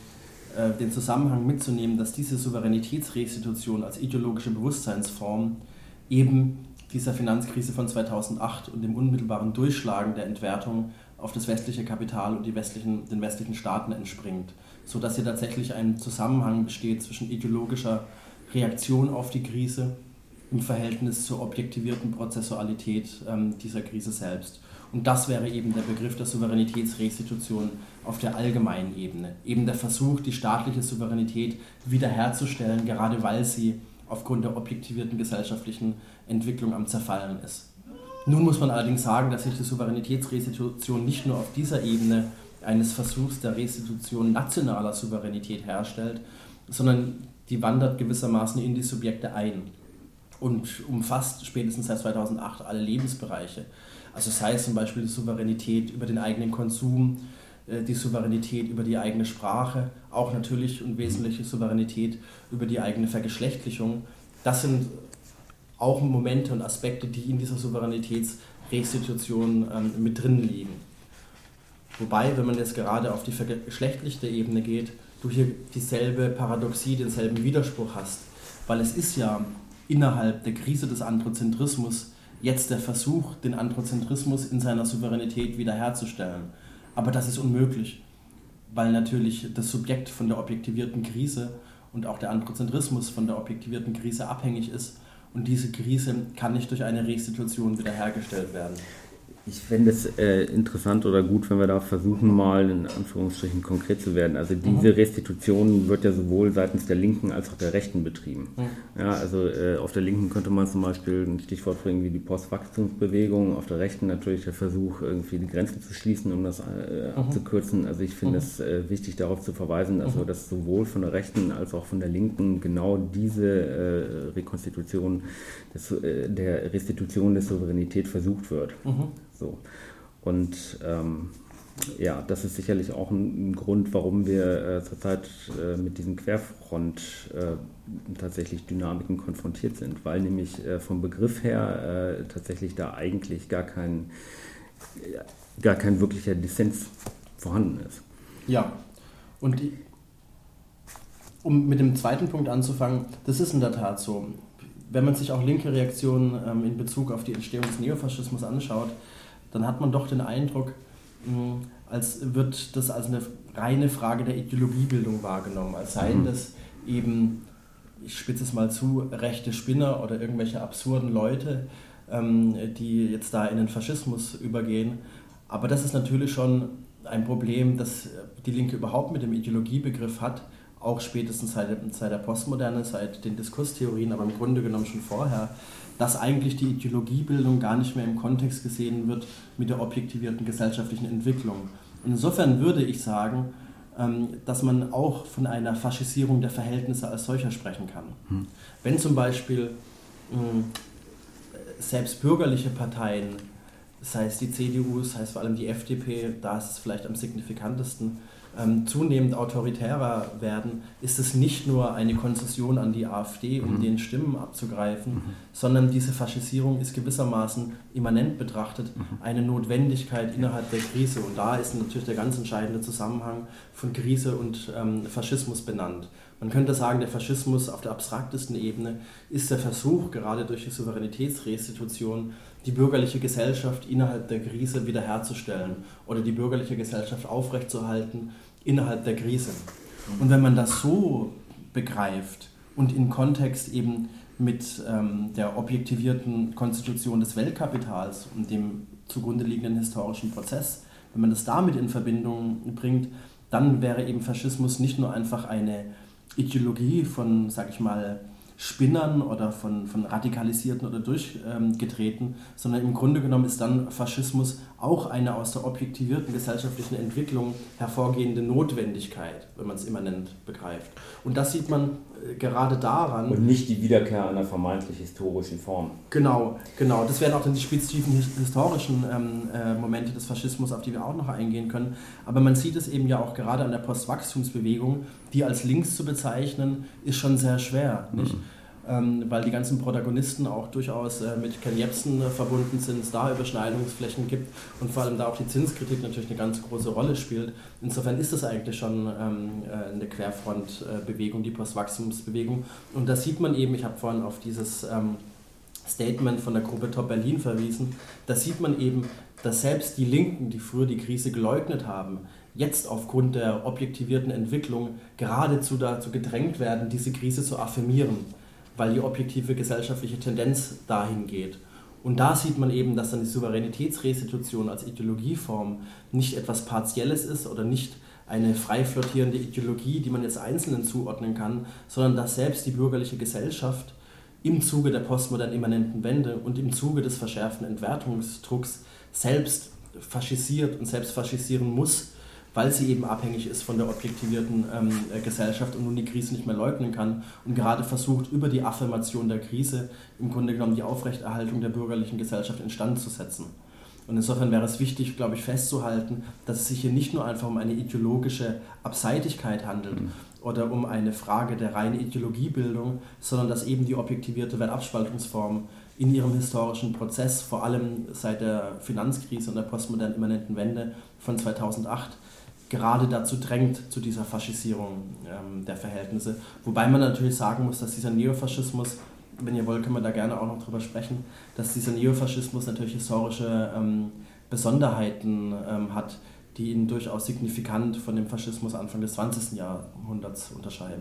den Zusammenhang mitzunehmen, dass diese Souveränitätsrestitution als ideologische Bewusstseinsform eben dieser Finanzkrise von 2008 und dem unmittelbaren Durchschlagen der Entwertung auf das westliche Kapital und den westlichen Staaten entspringt, sodass hier tatsächlich ein Zusammenhang besteht zwischen ideologischer Reaktion auf die Krise im Verhältnis zur objektivierten Prozessualität dieser Krise selbst. Und das wäre eben der Begriff der Souveränitätsrestitution auf der allgemeinen Ebene. Eben der Versuch, die staatliche Souveränität wiederherzustellen, gerade weil sie aufgrund der objektivierten gesellschaftlichen Entwicklung am Zerfallen ist. Nun muss man allerdings sagen, dass sich die Souveränitätsrestitution nicht nur auf dieser Ebene eines Versuchs der Restitution nationaler Souveränität herstellt, sondern die wandert gewissermaßen in die Subjekte ein und umfasst spätestens seit 2008 alle Lebensbereiche. Also sei es zum Beispiel die Souveränität über den eigenen Konsum, die Souveränität über die eigene Sprache, auch natürlich und wesentliche Souveränität über die eigene Vergeschlechtlichung. Das sind auch Momente und Aspekte, die in dieser Souveränitätsrestitution mit drin liegen. Wobei, wenn man jetzt gerade auf die vergeschlechtlichte Ebene geht, du hier dieselbe Paradoxie, denselben Widerspruch hast. Weil es ist ja innerhalb der Krise des Androzentrismus jetzt der Versuch, den Androzentrismus in seiner Souveränität wiederherzustellen. Aber das ist unmöglich, weil natürlich das Subjekt von der objektivierten Krise und auch der Androzentrismus von der objektivierten Krise abhängig ist. Und diese Krise kann nicht durch eine Restitution wiederhergestellt werden. Ich fände es interessant oder gut, wenn wir da versuchen, mal in Anführungsstrichen konkret zu werden. Also diese Restitution wird ja sowohl seitens der Linken als auch der Rechten betrieben. Ja, also auf der Linken könnte man zum Beispiel ein Stichwort bringen wie die Postwachstumsbewegung, auf der Rechten natürlich der Versuch, irgendwie die Grenzen zu schließen, um das abzukürzen. Also ich finde es wichtig, darauf zu verweisen, also dass sowohl von der Rechten als auch von der Linken genau diese Rekonstitution der Restitution der Souveränität versucht wird. So. Und ja, das ist sicherlich auch ein Grund, warum wir zurzeit mit diesen Querfront tatsächlich Dynamiken konfrontiert sind, weil nämlich vom Begriff her tatsächlich da eigentlich gar kein wirklicher Dissens vorhanden ist. Ja, und um mit dem zweiten Punkt anzufangen, das ist in der Tat so. Wenn man sich auch linke Reaktionen in Bezug auf die Entstehung des Neofaschismus anschaut, dann hat man doch den Eindruck, als wird das als eine reine Frage der Ideologiebildung wahrgenommen, als seien das eben, ich spitze es mal zu, rechte Spinner oder irgendwelche absurden Leute, die jetzt da in den Faschismus übergehen. Aber das ist natürlich schon ein Problem, das die Linke überhaupt mit dem Ideologiebegriff hat, auch spätestens seit der Postmoderne, seit den Diskurstheorien, aber im Grunde genommen schon vorher, dass eigentlich die Ideologiebildung gar nicht mehr im Kontext gesehen wird mit der objektivierten gesellschaftlichen Entwicklung. Und insofern würde ich sagen, dass man auch von einer Faschisierung der Verhältnisse als solcher sprechen kann. Wenn zum Beispiel selbst bürgerliche Parteien, sei es die CDU, sei es vor allem die FDP, da ist es vielleicht am signifikantesten, zunehmend autoritärer werden, ist es nicht nur eine Konzession an die AfD, um den Stimmen abzugreifen, sondern diese Faschisierung ist gewissermaßen immanent betrachtet eine Notwendigkeit innerhalb der Krise. Und da ist natürlich der ganz entscheidende Zusammenhang von Krise und Faschismus benannt. Man könnte sagen, der Faschismus auf der abstraktesten Ebene ist der Versuch, gerade durch die Souveränitätsrestitution, die bürgerliche Gesellschaft innerhalb der Krise wiederherzustellen oder die bürgerliche Gesellschaft aufrechtzuerhalten innerhalb der Krise. Und wenn man das so begreift und in Kontext eben mit der objektivierten Konstitution des Weltkapitals und dem zugrunde liegenden historischen Prozess, wenn man das damit in Verbindung bringt, dann wäre eben Faschismus nicht nur einfach eine Ideologie von, sag ich mal, Spinnern oder von Radikalisierten oder Durchgedrehten, sondern im Grunde genommen ist dann Faschismus auch eine aus der objektivierten gesellschaftlichen Entwicklung hervorgehende Notwendigkeit, wenn man es immanent begreift. Und das sieht man gerade daran. Und nicht die Wiederkehr einer vermeintlich historischen Form. Genau. Das wären auch dann die spezifischen historischen Momente des Faschismus, auf die wir auch noch eingehen können. Aber man sieht es eben ja auch gerade an der Postwachstumsbewegung, die als links zu bezeichnen, ist schon sehr schwer, nicht? Weil die ganzen Protagonisten auch durchaus mit Ken Jebsen verbunden sind, es da Überschneidungsflächen gibt und vor allem da auch die Zinskritik natürlich eine ganz große Rolle spielt. Insofern ist es eigentlich schon eine Querfrontbewegung, die Postwachstumsbewegung. Und da sieht man eben, ich habe vorhin auf dieses Statement von der Gruppe Top Berlin verwiesen, da sieht man eben, dass selbst die Linken, die früher die Krise geleugnet haben, jetzt aufgrund der objektivierten Entwicklung geradezu dazu gedrängt werden, diese Krise zu affirmieren, weil die objektive gesellschaftliche Tendenz dahin geht. Und da sieht man eben, dass dann die Souveränitätsrestitution als Ideologieform nicht etwas Partielles ist oder nicht eine frei flottierende Ideologie, die man jetzt Einzelnen zuordnen kann, sondern dass selbst die bürgerliche Gesellschaft im Zuge der postmodern immanenten Wende und im Zuge des verschärften Entwertungsdrucks selbst faschisiert und selbst faschisieren muss, weil sie eben abhängig ist von der objektivierten Gesellschaft und nun die Krise nicht mehr leugnen kann und gerade versucht, über die Affirmation der Krise im Grunde genommen die Aufrechterhaltung der bürgerlichen Gesellschaft instand zu setzen. Und insofern wäre es wichtig, glaube ich, festzuhalten, dass es sich hier nicht nur einfach um eine ideologische Abseitigkeit handelt oder um eine Frage der reinen Ideologiebildung, sondern dass eben die objektivierte Weltabspaltungsform in ihrem historischen Prozess, vor allem seit der Finanzkrise und der postmodernen immanenten Wende von 2008, gerade dazu drängt, zu dieser Faschisierung der Verhältnisse. Wobei man natürlich sagen muss, dass dieser Neofaschismus, wenn ihr wollt, können wir da gerne auch noch drüber sprechen, dass dieser Neofaschismus natürlich historische Besonderheiten hat, die ihn durchaus signifikant von dem Faschismus Anfang des 20. Jahrhunderts unterscheiden.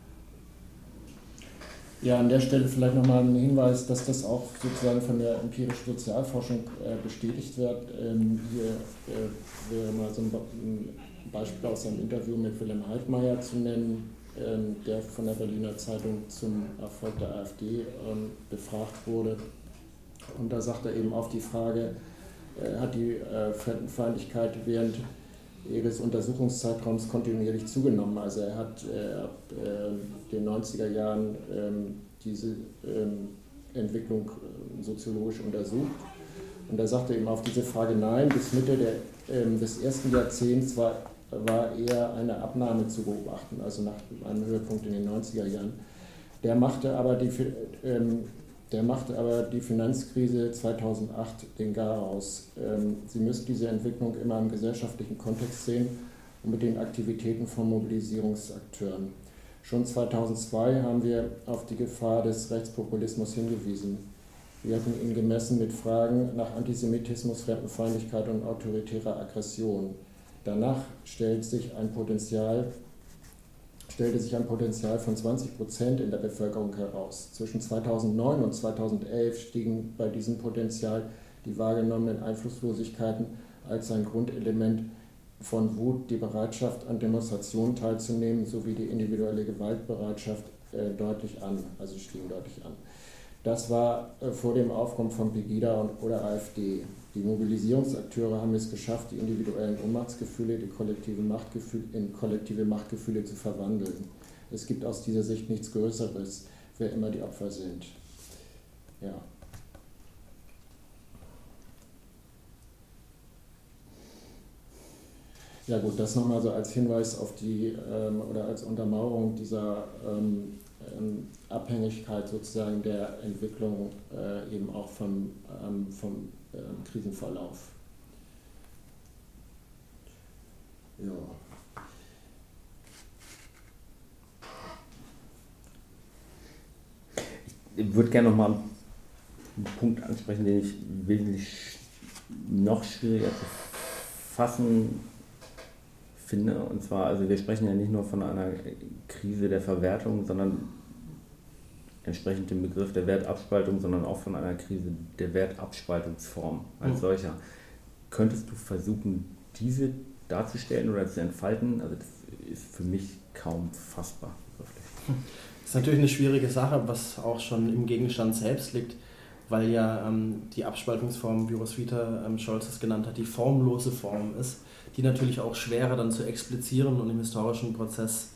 Ja, an der Stelle vielleicht nochmal ein Hinweis, dass das auch sozusagen von der empirischen Sozialforschung bestätigt wird. Hier wäre mal so ein Beispiel aus einem Interview mit Wilhelm Heidmeier zu nennen, der von der Berliner Zeitung zum Erfolg der AfD befragt wurde. Und da sagt er eben auf die Frage, hat die Fremdenfeindlichkeit während ihres Untersuchungszeitraums kontinuierlich zugenommen. Also er hat ab den 90er Jahren diese Entwicklung soziologisch untersucht. Und da sagte er eben auf diese Frage nein, bis Mitte des ersten Jahrzehnts war eher eine Abnahme zu beobachten, also nach einem Höhepunkt in den 90er Jahren. Der machte aber die Finanzkrise 2008 den Garaus. Sie müssen diese Entwicklung immer im gesellschaftlichen Kontext sehen und mit den Aktivitäten von Mobilisierungsakteuren. Schon 2002 haben wir auf die Gefahr des Rechtspopulismus hingewiesen. Wir hatten ihn gemessen mit Fragen nach Antisemitismus, Fremdenfeindlichkeit und autoritärer Aggression. Danach stellte sich ein Potenzial von 20% in der Bevölkerung heraus. Zwischen 2009 und 2011 stiegen bei diesem Potenzial die wahrgenommenen Einflusslosigkeiten als ein Grundelement von Wut, die Bereitschaft an Demonstrationen teilzunehmen sowie die individuelle Gewaltbereitschaft deutlich an, also stiegen deutlich an. Das war vor dem Aufkommen von Pegida oder AfD. Die Mobilisierungsakteure haben es geschafft, die individuellen Ohnmachtsgefühle, die in kollektive Machtgefühle zu verwandeln. Es gibt aus dieser Sicht nichts Größeres, wer immer die Opfer sind. Ja. Ja gut, das nochmal so als Hinweis auf die oder als Untermauerung dieser Abhängigkeit sozusagen der Entwicklung eben auch vom Krisenverlauf. Ja. Ich würde gerne nochmal einen Punkt ansprechen, den ich wesentlich noch schwieriger zu fassen finde. Und zwar, also wir sprechen ja nicht nur von einer Krise der Verwertung, sondern entsprechend dem Begriff der Wertabspaltung, sondern auch von einer Krise der Wertabspaltungsform als solcher. Könntest du versuchen, diese darzustellen oder zu entfalten? Also das ist für mich kaum fassbar. Das ist natürlich eine schwierige Sache, was auch schon im Gegenstand selbst liegt, weil ja die Abspaltungsform, wie Roswitha Scholz es genannt hat, die formlose Form ist, die natürlich auch schwerer dann zu explizieren und im historischen Prozess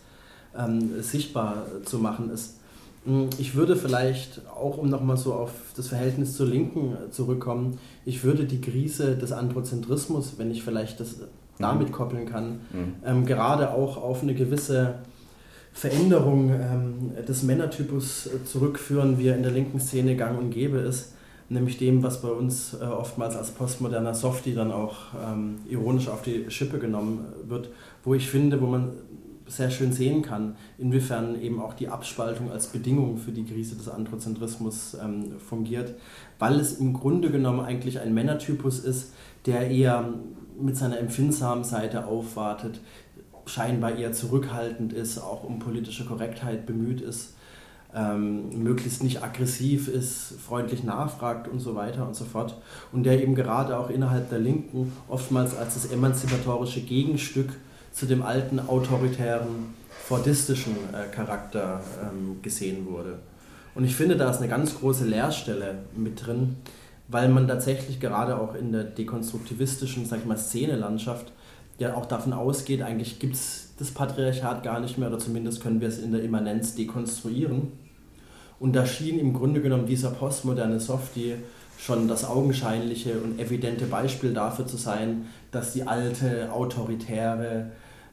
sichtbar zu machen ist. Ich würde vielleicht auch, um nochmal so auf das Verhältnis zur Linken zurückkommen, ich würde die Krise des Androzentrismus, wenn ich vielleicht das damit koppeln kann, gerade auch auf eine gewisse Veränderung des Männertypus zurückführen, wie er in der linken Szene gang und gäbe ist, nämlich dem, was bei uns oftmals als postmoderner Softie dann auch ironisch auf die Schippe genommen wird, wo ich finde, wo man sehr schön sehen kann, inwiefern eben auch die Abspaltung als Bedingung für die Krise des Androzentrismus fungiert, weil es im Grunde genommen eigentlich ein Männertypus ist, der eher mit seiner empfindsamen Seite aufwartet, scheinbar eher zurückhaltend ist, auch um politische Korrektheit bemüht ist, möglichst nicht aggressiv ist, freundlich nachfragt und so weiter und so fort. Und der eben gerade auch innerhalb der Linken oftmals als das emanzipatorische Gegenstück zu dem alten autoritären, fordistischen Charakter gesehen wurde. Und ich finde, da ist eine ganz große Leerstelle mit drin, weil man tatsächlich gerade auch in der dekonstruktivistischen, sag ich mal, Szenelandschaft ja auch davon ausgeht, eigentlich gibt es das Patriarchat gar nicht mehr, oder zumindest können wir es in der Immanenz dekonstruieren. Und da schien im Grunde genommen dieser postmoderne Softie schon das augenscheinliche und evidente Beispiel dafür zu sein, dass die alte autoritäre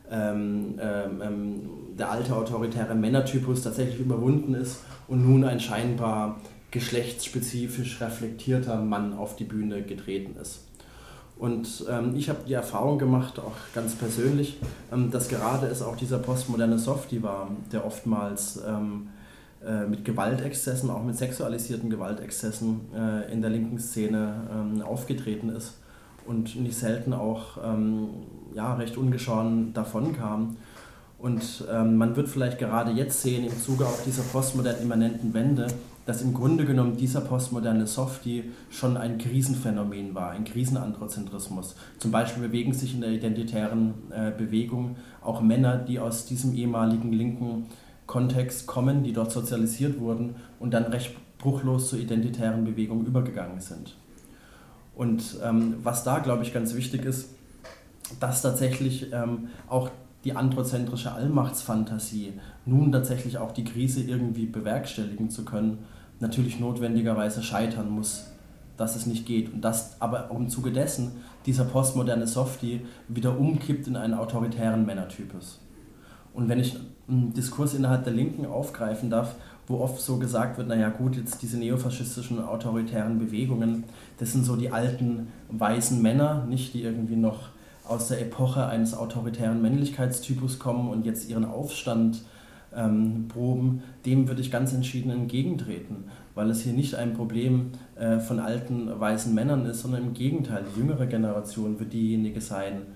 der alte autoritäre Männertypus tatsächlich überwunden ist und nun ein scheinbar geschlechtsspezifisch reflektierter Mann auf die Bühne getreten ist. Und ich habe die Erfahrung gemacht, auch ganz persönlich, dass gerade es auch dieser postmoderne Softie war, der oftmals mit Gewaltexzessen, auch mit sexualisierten Gewaltexzessen in der linken Szene aufgetreten ist und nicht selten auch recht ungeschoren davon kam. Und man wird vielleicht gerade jetzt sehen, im Zuge auch dieser postmodernen immanenten Wende, dass im Grunde genommen dieser postmoderne Softie schon ein Krisenphänomen war, ein Krisenandrozentrismus. Zum Beispiel bewegen sich in der identitären Bewegung auch Männer, die aus diesem ehemaligen linken Kontext kommen, die dort sozialisiert wurden und dann recht bruchlos zur identitären Bewegung übergegangen sind. Und was da, glaube ich, ganz wichtig ist, dass tatsächlich auch die androzentrische Allmachtsfantasie, nun tatsächlich auch die Krise irgendwie bewerkstelligen zu können, natürlich notwendigerweise scheitern muss, dass es nicht geht. Und dass aber auch im Zuge dessen dieser postmoderne Softie wieder umkippt in einen autoritären Männertypus. Und wenn ich einen Diskurs innerhalb der Linken aufgreifen darf, wo oft so gesagt wird, naja gut, jetzt diese neofaschistischen autoritären Bewegungen, das sind so die alten weißen Männer, nicht die irgendwie noch aus der Epoche eines autoritären Männlichkeitstypus kommen und jetzt ihren Aufstand proben, dem würde ich ganz entschieden entgegentreten, weil es hier nicht ein Problem von alten weißen Männern ist, sondern im Gegenteil, die jüngere Generation wird diejenige sein,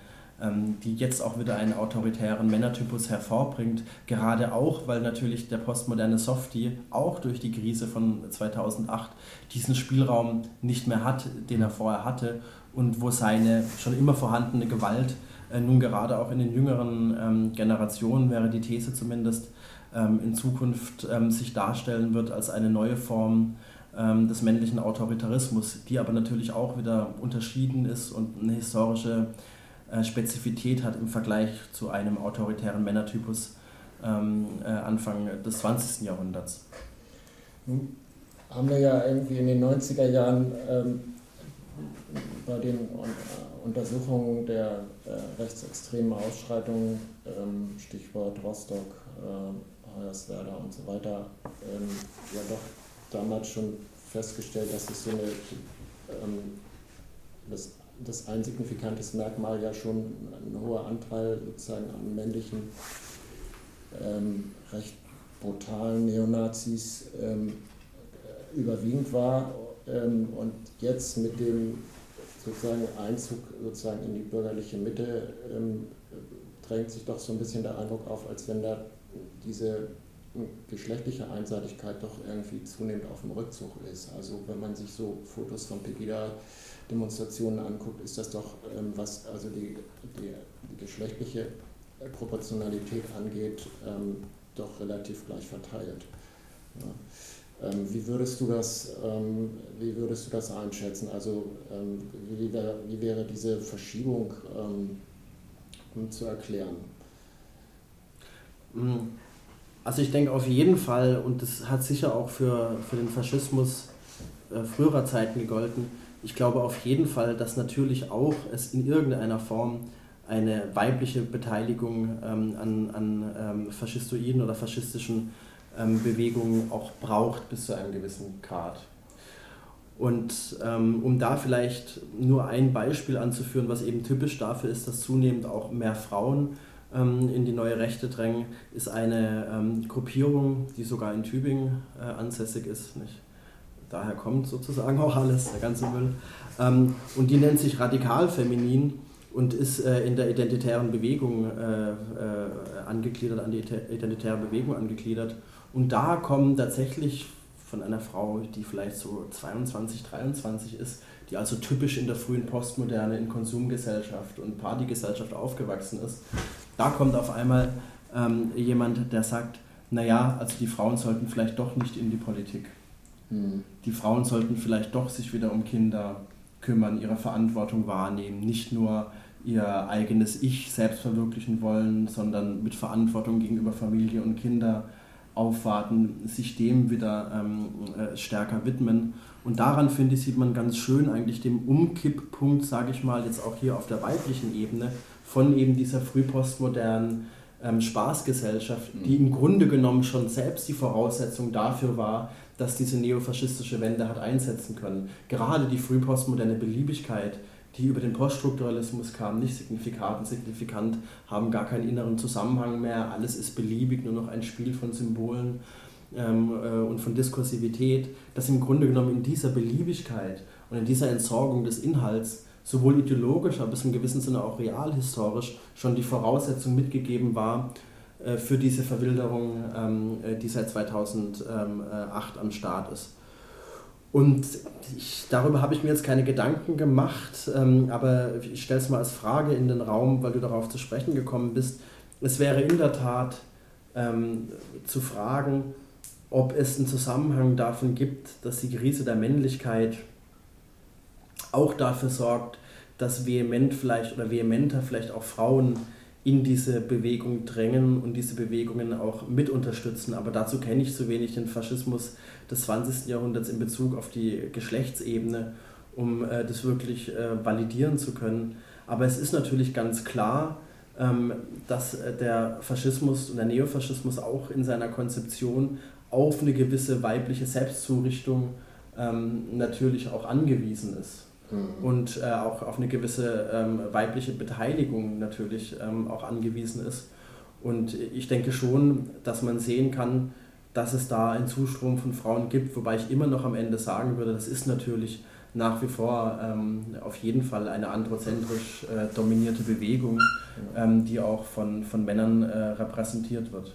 die jetzt auch wieder einen autoritären Männertypus hervorbringt, gerade auch, weil natürlich der postmoderne Softie auch durch die Krise von 2008 diesen Spielraum nicht mehr hat, den er vorher hatte und wo seine schon immer vorhandene Gewalt nun gerade auch in den jüngeren Generationen, wäre die These zumindest, in Zukunft sich darstellen wird als eine neue Form des männlichen Autoritarismus, die aber natürlich auch wieder unterschieden ist und eine historische Spezifität hat im Vergleich zu einem autoritären Männertypus Anfang des 20. Jahrhunderts. Nun haben wir ja irgendwie in den 90er Jahren bei den Untersuchungen der rechtsextremen Ausschreitungen, Stichwort Rostock, Hoyerswerda und so weiter, ja doch damals schon festgestellt, dass es so das ein signifikantes Merkmal ja schon ein hoher Anteil sozusagen an männlichen, recht brutalen Neonazis überwiegend war. Und jetzt mit dem sozusagen Einzug sozusagen in die bürgerliche Mitte drängt sich doch so ein bisschen der Eindruck auf, als wenn da diese geschlechtliche Einseitigkeit doch irgendwie zunehmend auf dem Rückzug ist. Also wenn man sich so Fotos von Pegida-Demonstrationen anguckt, ist das doch, was also die geschlechtliche Proportionalität angeht, doch relativ gleich verteilt. Ja. Wie würdest du das einschätzen? Also wie wäre diese Verschiebung zu erklären? Also ich denke auf jeden Fall, und das hat sicher auch für den Faschismus früherer Zeiten gegolten, ich glaube auf jeden Fall, dass natürlich auch es in irgendeiner Form eine weibliche Beteiligung an faschistoiden oder faschistischen Bewegungen auch braucht bis zu einem gewissen Grad. Und um da vielleicht nur ein Beispiel anzuführen, was eben typisch dafür ist, dass zunehmend auch mehr Frauen in die neue Rechte drängen, ist eine Gruppierung, die sogar in Tübingen ansässig ist. Nicht? Daher kommt sozusagen auch alles, der ganze Müll. Und die nennt sich Radikal Feminin und ist in der identitären Bewegung angegliedert, an die identitäre Bewegung angegliedert. Und da kommen tatsächlich von einer Frau, die vielleicht so 22, 23 ist, die also typisch in der frühen Postmoderne, in Konsumgesellschaft und Partygesellschaft aufgewachsen ist, da kommt auf einmal jemand, der sagt, naja, also die Frauen sollten vielleicht doch nicht in die Politik. Die Frauen sollten vielleicht doch sich wieder um Kinder kümmern, ihre Verantwortung wahrnehmen, nicht nur ihr eigenes Ich selbst verwirklichen wollen, sondern mit Verantwortung gegenüber Familie und Kinder aufwarten, sich dem wieder stärker widmen. Und daran, finde ich, sieht man ganz schön eigentlich den Umkipppunkt, sage ich mal, jetzt auch hier auf der weiblichen Ebene, von eben dieser frühpostmodernen Spaßgesellschaft, die im Grunde genommen schon selbst die Voraussetzung dafür war, dass diese neofaschistische Wende hat einsetzen können. Gerade die frühpostmoderne Beliebigkeit, die über den Poststrukturalismus kam, nicht signifikant, haben gar keinen inneren Zusammenhang mehr, alles ist beliebig, nur noch ein Spiel von Symbolen und von Diskursivität, dass im Grunde genommen in dieser Beliebigkeit und in dieser Entsorgung des Inhalts sowohl ideologisch, aber bis in gewissem Sinne auch realhistorisch schon die Voraussetzung mitgegeben war für diese Verwilderung, die seit 2008 am Start ist. Und darüber habe ich mir jetzt keine Gedanken gemacht, aber ich stelle es mal als Frage in den Raum, weil du darauf zu sprechen gekommen bist. Es wäre in der Tat zu fragen, ob es einen Zusammenhang davon gibt, dass die Krise der Männlichkeit auch dafür sorgt, dass vehementer vielleicht auch Frauen in diese Bewegung drängen und diese Bewegungen auch mit unterstützen. Aber dazu kenne ich zu wenig den Faschismus des 20. Jahrhunderts in Bezug auf die Geschlechtsebene, um das wirklich validieren zu können. Aber es ist natürlich ganz klar, dass der Faschismus und der Neofaschismus auch in seiner Konzeption auf eine gewisse weibliche Selbstzurichtung natürlich auch angewiesen ist. Und auch auf eine gewisse weibliche Beteiligung natürlich auch angewiesen ist. Und ich denke schon, dass man sehen kann, dass es da einen Zustrom von Frauen gibt, wobei ich immer noch am Ende sagen würde, das ist natürlich nach wie vor auf jeden Fall eine androzentrisch dominierte Bewegung, die auch von Männern repräsentiert wird.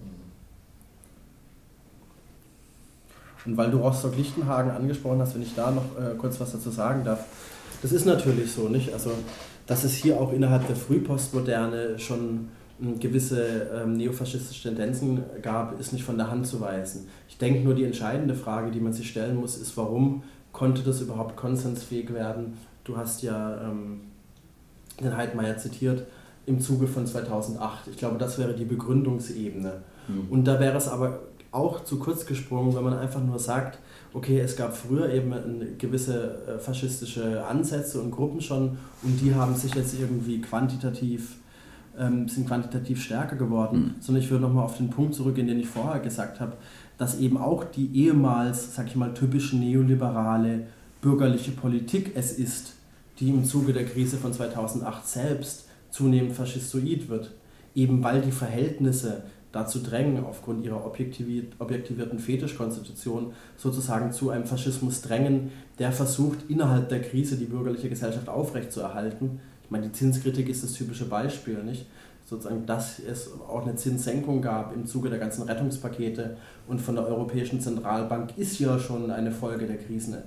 Und weil du Rostock-Lichtenhagen angesprochen hast, wenn ich da noch kurz was dazu sagen darf, das ist natürlich so, nicht? Also, dass es hier auch innerhalb der Frühpostmoderne schon gewisse neofaschistische Tendenzen gab, ist nicht von der Hand zu weisen. Ich denke nur, die entscheidende Frage, die man sich stellen muss, ist, warum konnte das überhaupt konsensfähig werden? Du hast ja den Heidmeier zitiert, im Zuge von 2008. Ich glaube, das wäre die Begründungsebene. Und da wäre es aber auch zu kurz gesprungen, wenn man einfach nur sagt, okay, es gab früher eben gewisse faschistische Ansätze und Gruppen schon und die haben sich jetzt irgendwie sind quantitativ stärker geworden, sondern ich würde nochmal auf den Punkt zurückgehen, den ich vorher gesagt habe, dass eben auch die ehemals, sag ich mal, typische neoliberale bürgerliche Politik es ist, die im Zuge der Krise von 2008 selbst zunehmend faschistoid wird, eben weil die Verhältnisse dazu drängen, aufgrund ihrer objektivierten Fetischkonstitution sozusagen zu einem Faschismus drängen, der versucht, innerhalb der Krise die bürgerliche Gesellschaft aufrechtzuerhalten. Ich meine, die Zinskritik ist das typische Beispiel, nicht? Sozusagen, dass es auch eine Zinssenkung gab im Zuge der ganzen Rettungspakete und von der Europäischen Zentralbank ist ja schon eine Folge der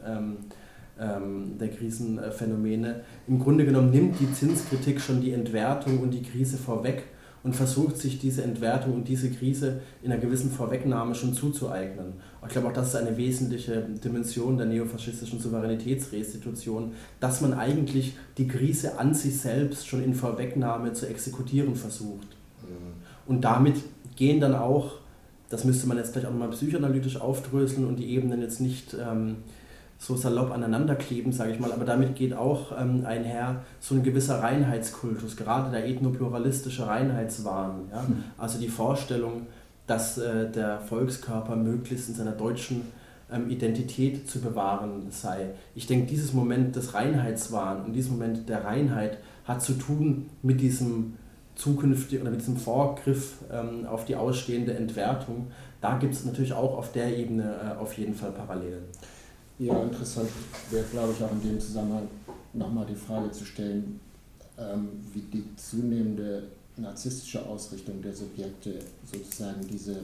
Krisenphänomene. Im Grunde genommen nimmt die Zinskritik schon die Entwertung und die Krise vorweg und versucht sich diese Entwertung und diese Krise in einer gewissen Vorwegnahme schon zuzueignen. Und ich glaube auch, das ist eine wesentliche Dimension der neofaschistischen Souveränitätsrestitution, dass man eigentlich die Krise an sich selbst schon in Vorwegnahme zu exekutieren versucht. Und damit gehen dann auch, das müsste man jetzt gleich auch nochmal psychoanalytisch aufdröseln und die Ebenen jetzt nicht so salopp aneinander kleben, sage ich mal, aber damit geht auch einher so ein gewisser Reinheitskultus, gerade der ethnopluralistische Reinheitswahn, ja? Also die Vorstellung, dass der Volkskörper möglichst in seiner deutschen Identität zu bewahren sei. Ich denke, dieses Moment des Reinheitswahns und dieses Moment der Reinheit hat zu tun mit diesem zukünftigen oder mit diesem Vorgriff auf die ausstehende Entwertung. Da gibt es natürlich auch auf der Ebene auf jeden Fall Parallelen. Ja, interessant wäre, glaube ich, auch in dem Zusammenhang nochmal die Frage zu stellen, wie die zunehmende narzisstische Ausrichtung der Subjekte sozusagen diese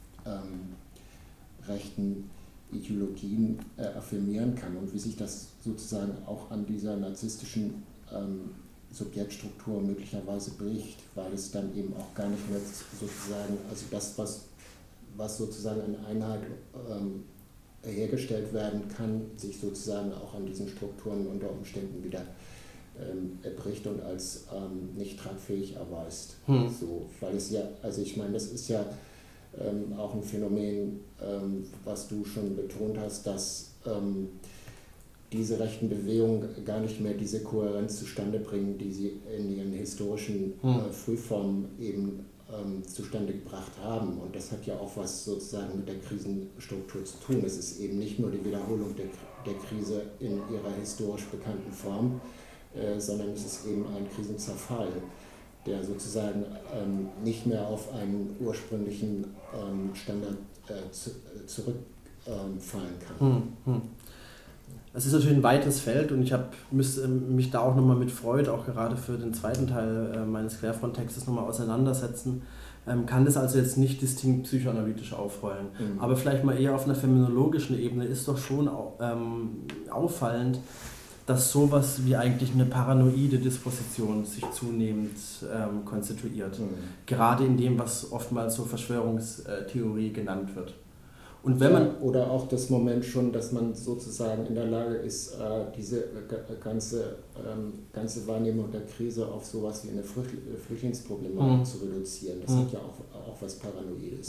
rechten Ideologien affirmieren kann und wie sich das sozusagen auch an dieser narzisstischen Subjektstruktur möglicherweise bricht, weil es dann eben auch gar nicht mehr sozusagen, also das, was sozusagen in Einheit hergestellt werden kann, sich sozusagen auch an diesen Strukturen unter Umständen wieder erbricht und als nicht tragfähig erweist. So, weil es ja, also ich meine, das ist ja auch ein Phänomen, was du schon betont hast, dass diese rechten Bewegungen gar nicht mehr diese Kohärenz zustande bringen, die sie in ihren historischen Frühformen eben zustande gebracht haben. Und das hat ja auch was sozusagen mit der Krisenstruktur zu tun. Es ist eben nicht nur die Wiederholung der Krise in ihrer historisch bekannten Form, sondern es ist eben ein Krisenzerfall, der sozusagen nicht mehr auf einen ursprünglichen Standard zurückfallen kann. Es ist natürlich ein weites Feld und ich müsste mich da auch nochmal mit Freud, auch gerade für den zweiten Teil meines Querfront-Textes nochmal auseinandersetzen. Kann das also jetzt nicht distinkt psychoanalytisch aufrollen. Aber vielleicht mal eher auf einer phänomenologischen Ebene ist doch schon auffallend, dass sowas wie eigentlich eine paranoide Disposition sich zunehmend konstituiert. Gerade in dem, was oftmals so Verschwörungstheorie genannt wird. Und wenn man oder auch das Moment schon, dass man sozusagen in der Lage ist, diese ganze Wahrnehmung der Krise auf sowas wie eine Flüchtlingsproblematik zu reduzieren. Das hat ja auch was Paranoides.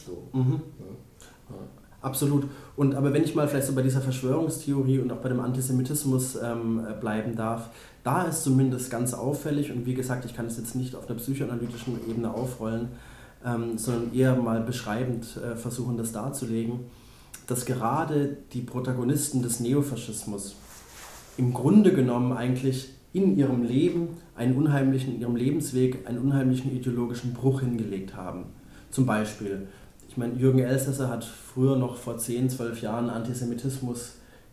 Absolut. Aber wenn ich mal vielleicht so bei dieser Verschwörungstheorie und auch bei dem Antisemitismus bleiben darf, da ist zumindest ganz auffällig, und wie gesagt, ich kann es jetzt nicht auf einer psychoanalytischen Ebene aufrollen, sondern eher mal beschreibend versuchen, das darzulegen, dass gerade die Protagonisten des Neofaschismus im Grunde genommen eigentlich in ihrem Leben in ihrem Lebensweg einen unheimlichen ideologischen Bruch hingelegt haben. Zum Beispiel, ich meine, Jürgen Elsässer hat früher noch vor 10, 12 Jahren Antisemitismus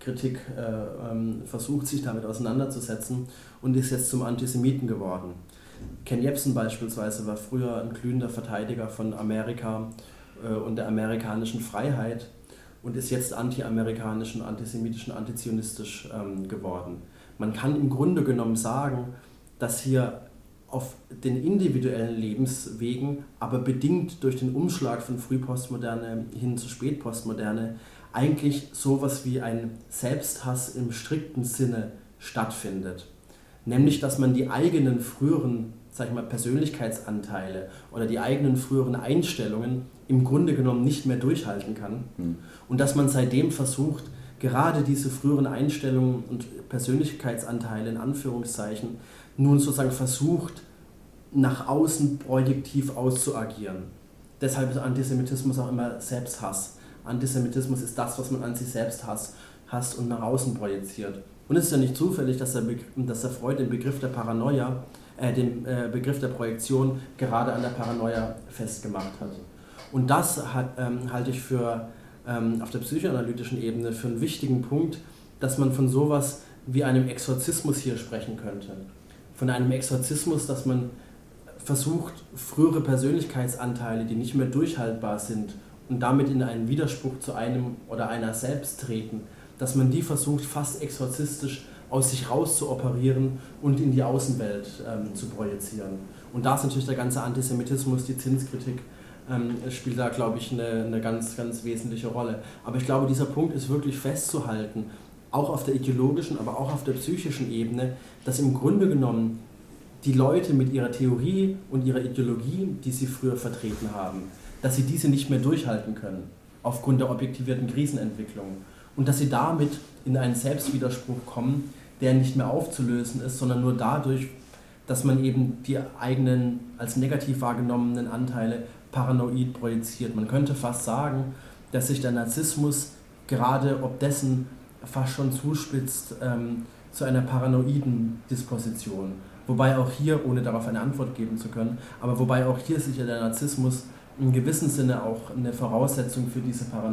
Kritik versucht, sich damit auseinanderzusetzen und ist jetzt zum Antisemiten geworden. Ken Jebsen beispielsweise war früher ein glühender Verteidiger von Amerika und der amerikanischen Freiheit und ist jetzt anti-amerikanisch, antisemitisch, antizionistisch geworden. Man kann im Grunde genommen sagen, dass hier auf den individuellen Lebenswegen, aber bedingt durch den Umschlag von Frühpostmoderne hin zu Spätpostmoderne, eigentlich sowas wie ein Selbsthass im strikten Sinne stattfindet. Nämlich, dass man die eigenen früheren, sag ich mal, Persönlichkeitsanteile oder die eigenen früheren Einstellungen im Grunde genommen nicht mehr durchhalten kann. Und dass man seitdem versucht, gerade diese früheren Einstellungen und Persönlichkeitsanteile in Anführungszeichen nun sozusagen versucht, nach außen projektiv auszuagieren. Deshalb ist Antisemitismus auch immer Selbsthass. Antisemitismus ist das, was man an sich selbst hasst und nach außen projiziert. Und es ist ja nicht zufällig, dass der Freud den Begriff der Paranoia, den Begriff der Projektion gerade an der Paranoia festgemacht hat. Und das halte ich für auf der psychoanalytischen Ebene für einen wichtigen Punkt, dass man von sowas wie einem Exorzismus hier sprechen könnte. Von einem Exorzismus, dass man versucht, frühere Persönlichkeitsanteile, die nicht mehr durchhaltbar sind und damit in einen Widerspruch zu einem oder einer selbst treten, dass man die versucht, fast exorzistisch aus sich raus zu operieren und in die Außenwelt zu projizieren. Und da ist natürlich der ganze Antisemitismus, die Zinskritik, spielt da, glaube ich, eine ganz, ganz wesentliche Rolle. Aber ich glaube, dieser Punkt ist wirklich festzuhalten, auch auf der ideologischen, aber auch auf der psychischen Ebene, dass im Grunde genommen die Leute mit ihrer Theorie und ihrer Ideologie, die sie früher vertreten haben, dass sie diese nicht mehr durchhalten können, aufgrund der objektivierten Krisenentwicklung. Und dass sie damit in einen Selbstwiderspruch kommen, der nicht mehr aufzulösen ist, sondern nur dadurch, dass man eben die eigenen als negativ wahrgenommenen Anteile paranoid projiziert. Man könnte fast sagen, dass sich der Narzissmus gerade ob dessen fast schon zuspitzt zu einer paranoiden Disposition. Wobei auch hier, ohne darauf eine Antwort geben zu können, aber wobei auch hier sicher der Narzissmus in gewissem Sinne auch eine Voraussetzung für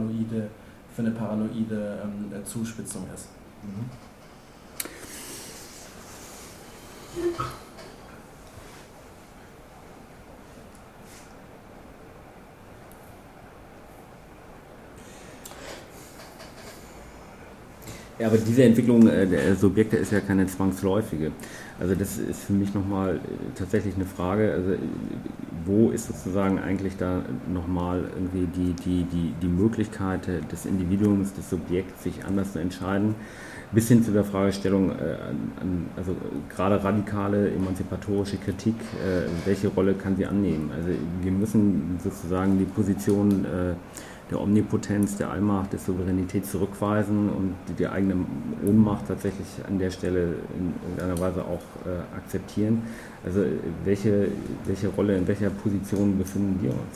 eine paranoide Zuspitzung ist. Ja, aber diese Entwicklung der Subjekte ist ja keine zwangsläufige. Also das ist für mich nochmal tatsächlich eine Frage, also wo ist sozusagen eigentlich da nochmal irgendwie die Möglichkeit des Individuums, des Subjekts, sich anders zu entscheiden, bis hin zu der Fragestellung, also gerade radikale, emanzipatorische Kritik, welche Rolle kann sie annehmen? Also wir müssen sozusagen die Position der Omnipotenz, der Allmacht, der Souveränität zurückweisen und die eigene Ohnmacht tatsächlich an der Stelle in irgendeiner Weise auch akzeptieren. Also welche Rolle, in welcher Position befinden wir uns?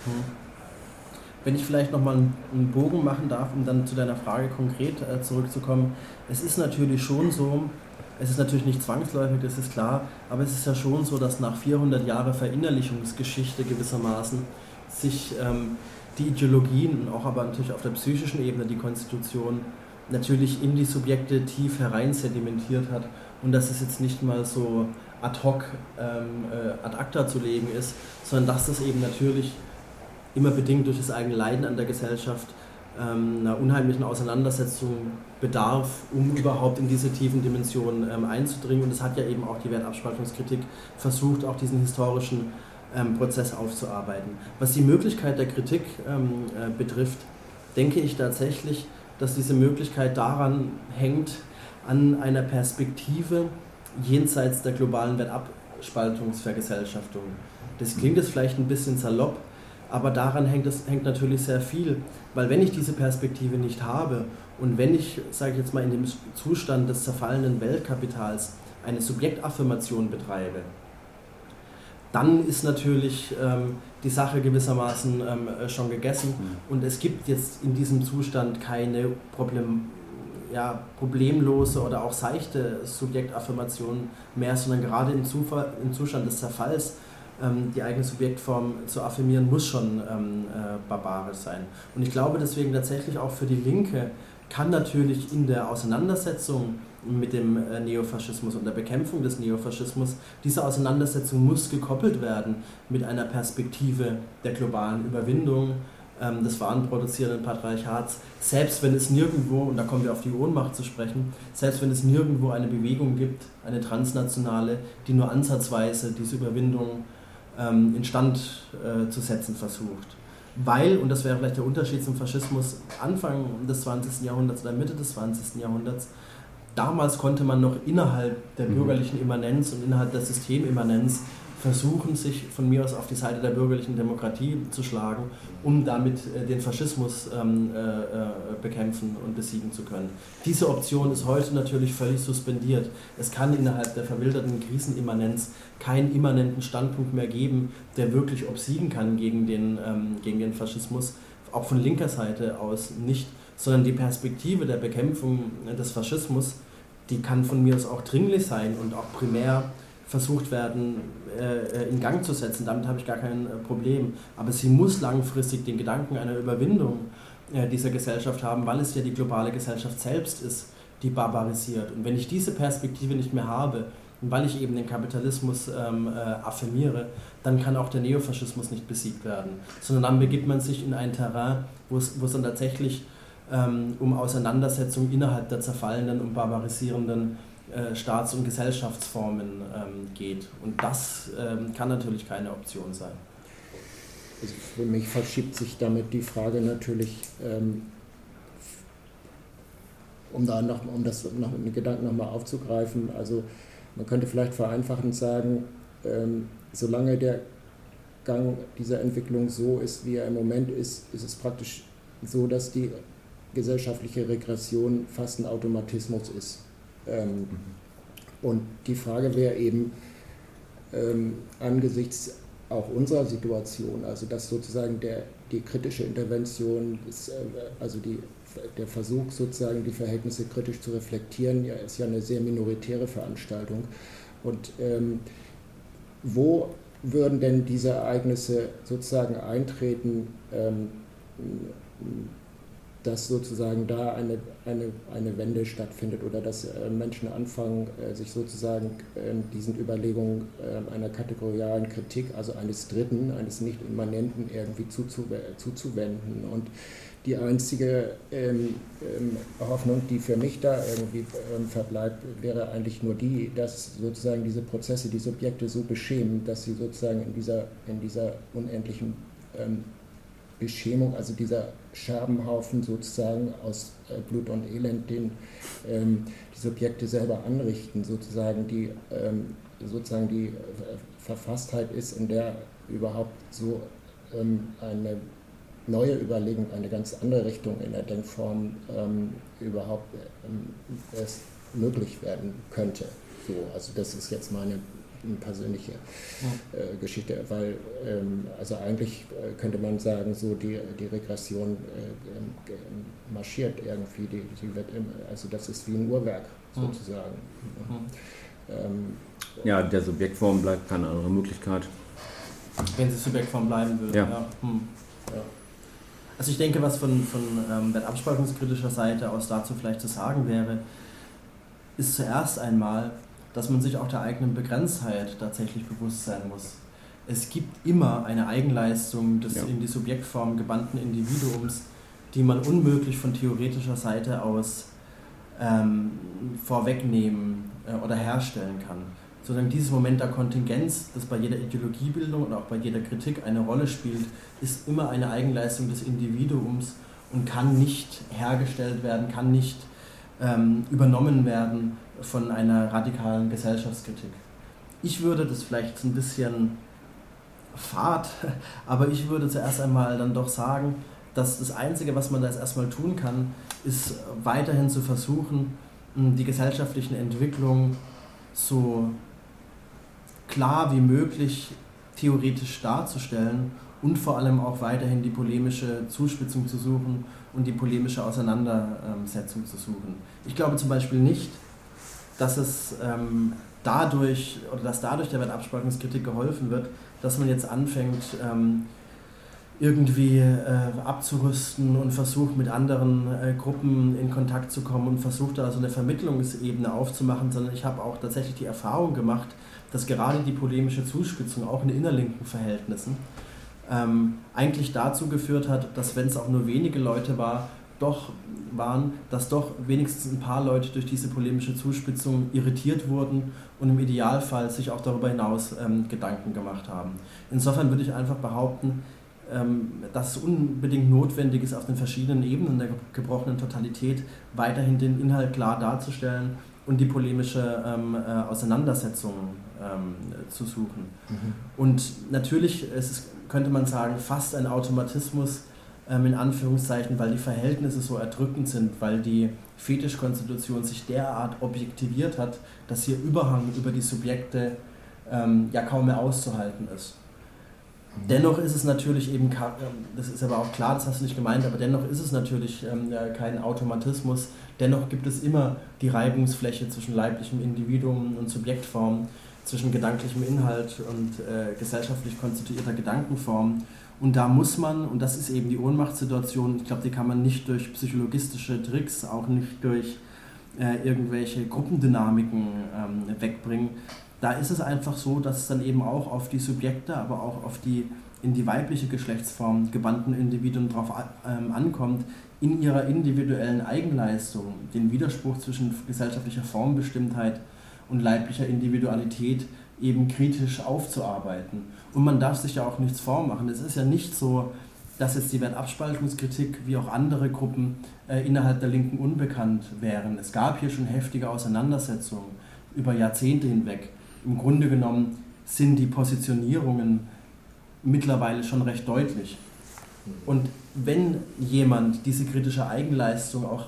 Wenn ich vielleicht nochmal einen Bogen machen darf, um dann zu deiner Frage konkret zurückzukommen. Es ist natürlich schon so, es ist natürlich nicht zwangsläufig, das ist klar, aber es ist ja schon so, dass nach 400 Jahren Verinnerlichungsgeschichte gewissermaßen sich die Ideologien und auch aber natürlich auf der psychischen Ebene die Konstitution natürlich in die Subjekte tief hereinsedimentiert hat und dass es jetzt nicht mal so ad hoc ad acta zu legen ist, sondern dass das eben natürlich immer bedingt durch das eigene Leiden an der Gesellschaft einer unheimlichen Auseinandersetzung bedarf, um überhaupt in diese tiefen Dimensionen einzudringen. Und es hat ja eben auch die Wertabspaltungskritik versucht, auch diesen historischen Prozess aufzuarbeiten. Was die Möglichkeit der Kritik betrifft, denke ich tatsächlich, dass diese Möglichkeit daran hängt, an einer Perspektive jenseits der globalen Wertabspaltungsvergesellschaftung. Das klingt jetzt vielleicht ein bisschen salopp, aber daran hängt natürlich sehr viel, weil wenn ich diese Perspektive nicht habe und wenn ich, sage ich jetzt mal, in dem Zustand des zerfallenen Weltkapitals eine Subjektaffirmation betreibe, dann ist natürlich die Sache gewissermaßen schon gegessen und es gibt jetzt in diesem Zustand keine problemlose oder auch seichte Subjektaffirmation mehr, sondern gerade im Zustand des Zerfalls die eigene Subjektform zu affirmieren, muss schon barbarisch sein. Und ich glaube deswegen tatsächlich auch für die Linke kann natürlich in der Auseinandersetzung mit dem Neofaschismus und der Bekämpfung des Neofaschismus, diese Auseinandersetzung muss gekoppelt werden mit einer Perspektive der globalen Überwindung des warenproduzierenden Patriarchats, selbst wenn es nirgendwo, und da kommen wir auf die Ohnmacht zu sprechen, selbst wenn es nirgendwo eine Bewegung gibt, eine transnationale, die nur ansatzweise diese Überwindung instand zu setzen versucht. Weil, und das wäre vielleicht der Unterschied zum Faschismus Anfang des 20. Jahrhunderts oder Mitte des 20. Jahrhunderts, damals konnte man noch innerhalb der bürgerlichen Immanenz und innerhalb der Systemimmanenz versuchen, sich von mir aus auf die Seite der bürgerlichen Demokratie zu schlagen, um damit den Faschismus bekämpfen und besiegen zu können. Diese Option ist heute natürlich völlig suspendiert. Es kann innerhalb der verwilderten Krisenimmanenz keinen immanenten Standpunkt mehr geben, der wirklich obsiegen kann gegen den Faschismus, auch von linker Seite aus nicht, sondern die Perspektive der Bekämpfung des Faschismus, die kann von mir aus auch dringlich sein und auch primär versucht werden, in Gang zu setzen. Damit habe ich gar kein Problem. Aber sie muss langfristig den Gedanken einer Überwindung dieser Gesellschaft haben, weil es ja die globale Gesellschaft selbst ist, die barbarisiert. Und wenn ich diese Perspektive nicht mehr habe, und weil ich eben den Kapitalismus affirmiere, dann kann auch der Neofaschismus nicht besiegt werden. Sondern dann begibt man sich in ein Terrain, wo es dann tatsächlich um Auseinandersetzung innerhalb der zerfallenden und barbarisierenden Staats- und Gesellschaftsformen geht. Und das kann natürlich keine Option sein. Also für mich verschiebt sich damit die Frage natürlich, um den Gedanken nochmal aufzugreifen, also man könnte vielleicht vereinfachend sagen, solange der Gang dieser Entwicklung so ist, wie er im Moment ist, ist es praktisch so, dass die gesellschaftliche Regression fast ein Automatismus ist. Und die Frage wäre eben angesichts auch unserer Situation, also dass sozusagen die kritische Intervention, also der Versuch sozusagen die Verhältnisse kritisch zu reflektieren, ist ja eine sehr minoritäre Veranstaltung. Und wo würden denn diese Ereignisse sozusagen eintreten, dass sozusagen da eine Wende stattfindet oder dass Menschen anfangen, sich sozusagen diesen Überlegungen einer kategorialen Kritik, also eines Dritten, eines Nicht-Immanenten irgendwie zuzuwenden. Und die einzige Hoffnung, die für mich da irgendwie verbleibt, wäre eigentlich nur die, dass sozusagen diese Prozesse die Subjekte so beschämen, dass sie sozusagen in dieser unendlichen Beschämung, also dieser Scherbenhaufen sozusagen aus Blut und Elend, den die Subjekte selber anrichten, sozusagen die Verfasstheit ist, in der überhaupt so eine neue Überlegung, eine ganz andere Richtung in der Denkform überhaupt möglich werden könnte. So, also das ist jetzt meine persönliche Geschichte, weil also eigentlich könnte man sagen, so die Regression marschiert irgendwie, die wird also das ist wie ein Uhrwerk sozusagen. Ja, der Subjektform bleibt keine andere Möglichkeit. Wenn sie Subjektform bleiben würde. Ja. Ja. Ja. Also ich denke, was von abspaltungskritischer Seite aus dazu vielleicht zu sagen wäre, ist zuerst einmal, dass man sich auch der eigenen Begrenztheit tatsächlich bewusst sein muss. Es gibt immer eine Eigenleistung des in die Subjektform gebannten Individuums, die man unmöglich von theoretischer Seite aus vorwegnehmen oder herstellen kann. Sondern dieses Moment der Kontingenz, das bei jeder Ideologiebildung und auch bei jeder Kritik eine Rolle spielt, ist immer eine Eigenleistung des Individuums und kann nicht hergestellt werden, kann nicht übernommen werden von einer radikalen Gesellschaftskritik. Ich würde das vielleicht ein bisschen fad, aber ich würde zuerst einmal dann doch sagen, dass das Einzige, was man da jetzt erstmal tun kann, ist weiterhin zu versuchen, die gesellschaftlichen Entwicklungen so klar wie möglich theoretisch darzustellen und vor allem auch weiterhin die polemische Zuspitzung zu suchen und die polemische Auseinandersetzung zu suchen. Ich glaube zum Beispiel nicht, dass es dadurch der Wertabspaltungskritik geholfen wird, dass man jetzt anfängt, irgendwie abzurüsten und versucht mit anderen Gruppen in Kontakt zu kommen und versucht da so eine Vermittlungsebene aufzumachen, sondern ich habe auch tatsächlich die Erfahrung gemacht, dass gerade die polemische Zuspitzung auch in innerlinken Verhältnissen eigentlich dazu geführt hat, dass wenn es auch nur wenige Leute waren, dass doch wenigstens ein paar Leute durch diese polemische Zuspitzung irritiert wurden und im Idealfall sich auch darüber hinaus Gedanken gemacht haben. Insofern würde ich einfach behaupten, dass es unbedingt notwendig ist, auf den verschiedenen Ebenen der gebrochenen Totalität weiterhin den Inhalt klar darzustellen und die polemische Auseinandersetzung zu suchen. Und natürlich könnte man sagen, fast ein Automatismus, in Anführungszeichen, weil die Verhältnisse so erdrückend sind, weil die Fetischkonstitution sich derart objektiviert hat, dass hier Überhang über die Subjekte ja kaum mehr auszuhalten ist. Dennoch ist es natürlich eben, das ist aber auch klar, das hast du nicht gemeint, aber dennoch ist es natürlich kein Automatismus, dennoch gibt es immer die Reibungsfläche zwischen leiblichem Individuum und Subjektform, zwischen gedanklichem Inhalt und gesellschaftlich konstituierter Gedankenform. Und da muss man, und das ist eben die Ohnmachtssituation, ich glaube, die kann man nicht durch psychologistische Tricks, auch nicht durch irgendwelche Gruppendynamiken wegbringen. Da ist es einfach so, dass es dann eben auch auf die Subjekte, aber auch auf die in die weibliche Geschlechtsform gewandten Individuen darauf ankommt, in ihrer individuellen Eigenleistung den Widerspruch zwischen gesellschaftlicher Formbestimmtheit und leiblicher Individualität eben kritisch aufzuarbeiten. Und man darf sich ja auch nichts vormachen. Es ist ja nicht so, dass jetzt die Wertabspaltungskritik wie auch andere Gruppen innerhalb der Linken unbekannt wären. Es gab hier schon heftige Auseinandersetzungen über Jahrzehnte hinweg. Im Grunde genommen sind die Positionierungen mittlerweile schon recht deutlich. Und wenn jemand diese kritische Eigenleistung auch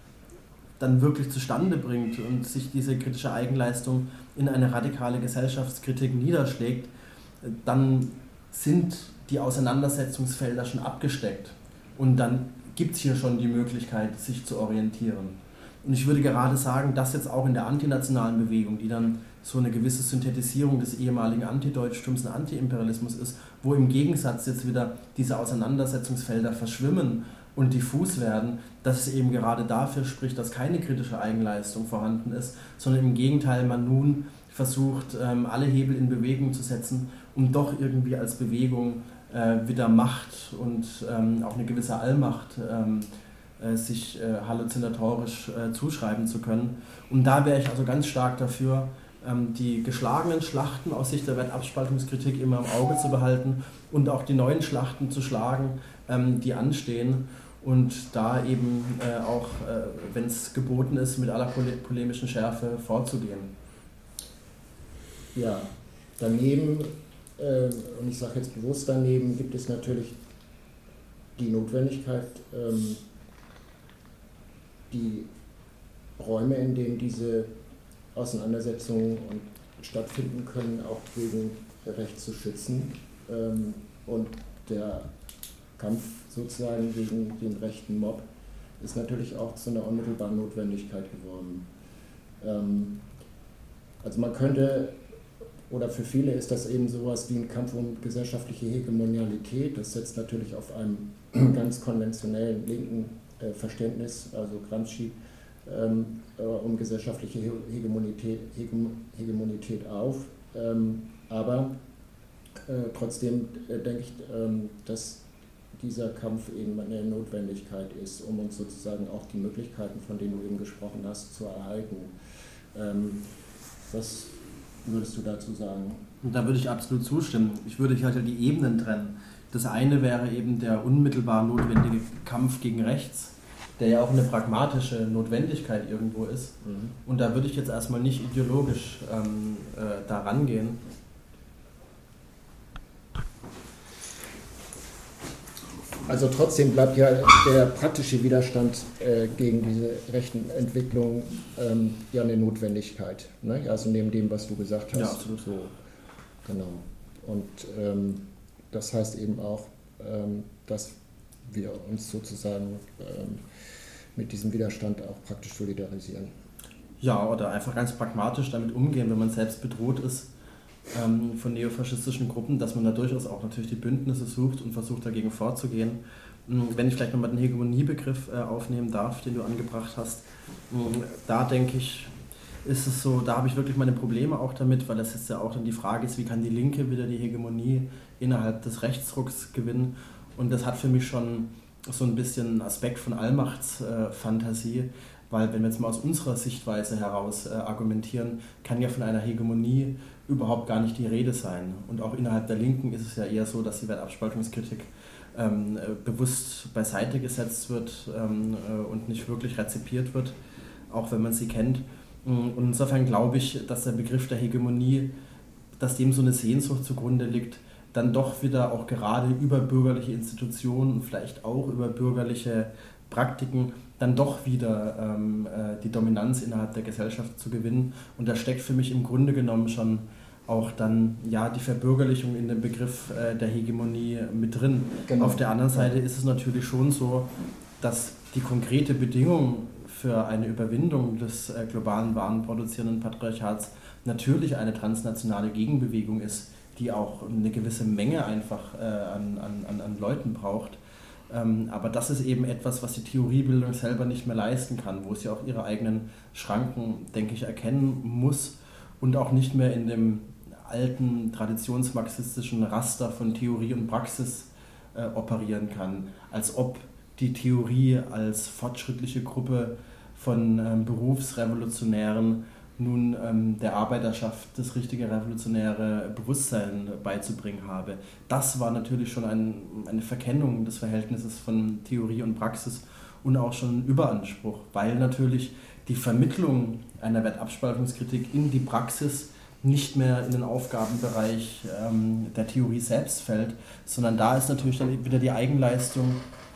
dann wirklich zustande bringt und sich diese kritische Eigenleistung in eine radikale Gesellschaftskritik niederschlägt, dann sind die Auseinandersetzungsfelder schon abgesteckt und dann gibt es hier schon die Möglichkeit, sich zu orientieren. Und ich würde gerade sagen, dass jetzt auch in der antinationalen Bewegung, die dann so eine gewisse Synthetisierung des ehemaligen Antideutschtums und Antiimperialismus ist, wo im Gegensatz jetzt wieder diese Auseinandersetzungsfelder verschwimmen und diffus werden, dass es eben gerade dafür spricht, dass keine kritische Eigenleistung vorhanden ist, sondern im Gegenteil man nun versucht, alle Hebel in Bewegung zu setzen, um doch irgendwie als Bewegung wieder Macht und auch eine gewisse Allmacht sich halluzinatorisch zuschreiben zu können. Und da wäre ich also ganz stark dafür, die geschlagenen Schlachten aus Sicht der Wertabspaltungskritik immer im Auge zu behalten und auch die neuen Schlachten zu schlagen, die anstehen und da eben auch, wenn es geboten ist, mit aller polemischen Schärfe vorzugehen. Ja, daneben, und ich sage jetzt bewusst daneben, gibt es natürlich die Notwendigkeit, die Räume, in denen diese Auseinandersetzungen stattfinden können, auch gegen Recht zu schützen. Und der Kampf sozusagen gegen den rechten Mob ist natürlich auch zu einer unmittelbaren Notwendigkeit geworden. Also man könnte, oder für viele ist das eben sowas wie ein Kampf um gesellschaftliche Hegemonialität. Das setzt natürlich auf einem ganz konventionellen linken Verständnis, also Gramsci, um gesellschaftliche Hegemonität auf. Aber trotzdem denke ich, dass dieser Kampf eben eine Notwendigkeit ist, um uns sozusagen auch die Möglichkeiten, von denen du eben gesprochen hast, zu erhalten. Was würdest du dazu sagen? Da würde ich absolut zustimmen. Ich würde halt die Ebenen trennen. Das eine wäre eben der unmittelbar notwendige Kampf gegen rechts, der ja auch eine pragmatische Notwendigkeit irgendwo ist. Und da würde ich jetzt erstmal nicht ideologisch da rangehen. Also trotzdem bleibt ja der praktische Widerstand gegen diese rechten Entwicklungen ja eine Notwendigkeit. Ne? Also neben dem, was du gesagt hast. Ja, absolut. So, genau. Und das heißt eben auch, dass wir uns sozusagen mit diesem Widerstand auch praktisch solidarisieren. Ja, oder einfach ganz pragmatisch damit umgehen, wenn man selbst bedroht ist, von neofaschistischen Gruppen, dass man da durchaus auch natürlich die Bündnisse sucht und versucht dagegen vorzugehen. Wenn ich vielleicht nochmal den Hegemoniebegriff aufnehmen darf, den du angebracht hast, da denke ich, ist es so, da habe ich wirklich meine Probleme auch damit, weil das jetzt ja auch dann die Frage ist, wie kann die Linke wieder die Hegemonie innerhalb des Rechtsrucks gewinnen? Und das hat für mich schon so ein bisschen einen Aspekt von Allmachtsfantasie, weil wenn wir jetzt mal aus unserer Sichtweise heraus argumentieren, kann ja von einer Hegemonie überhaupt gar nicht die Rede sein. Und auch innerhalb der Linken ist es ja eher so, dass die Wertabspaltungskritik bewusst beiseite gesetzt wird und nicht wirklich rezipiert wird, auch wenn man sie kennt. Und insofern glaube ich, dass der Begriff der Hegemonie, dass dem so eine Sehnsucht zugrunde liegt, dann doch wieder auch gerade über bürgerliche Institutionen und vielleicht auch über bürgerliche Praktiken dann doch wieder die Dominanz innerhalb der Gesellschaft zu gewinnen. Und da steckt für mich im Grunde genommen schon auch dann ja die Verbürgerlichung in dem Begriff der Hegemonie mit drin. Genau. Auf der anderen Seite ist es natürlich schon so, dass die konkrete Bedingung für eine Überwindung des globalen warenproduzierenden Patriarchats natürlich eine transnationale Gegenbewegung ist, die auch eine gewisse Menge einfach an Leuten braucht. Aber das ist eben etwas, was die Theoriebildung selber nicht mehr leisten kann, wo sie auch ihre eigenen Schranken, denke ich, erkennen muss und auch nicht mehr in dem alten traditionsmarxistischen Raster von Theorie und Praxis operieren kann, als ob die Theorie als fortschrittliche Gruppe von Berufsrevolutionären nun der Arbeiterschaft das richtige revolutionäre Bewusstsein beizubringen habe. Das war natürlich schon eine Verkennung des Verhältnisses von Theorie und Praxis und auch schon ein Überanspruch, weil natürlich die Vermittlung einer Wertabspaltungskritik in die Praxis nicht mehr in den Aufgabenbereich der Theorie selbst fällt, sondern da ist natürlich dann wieder die Eigenleistung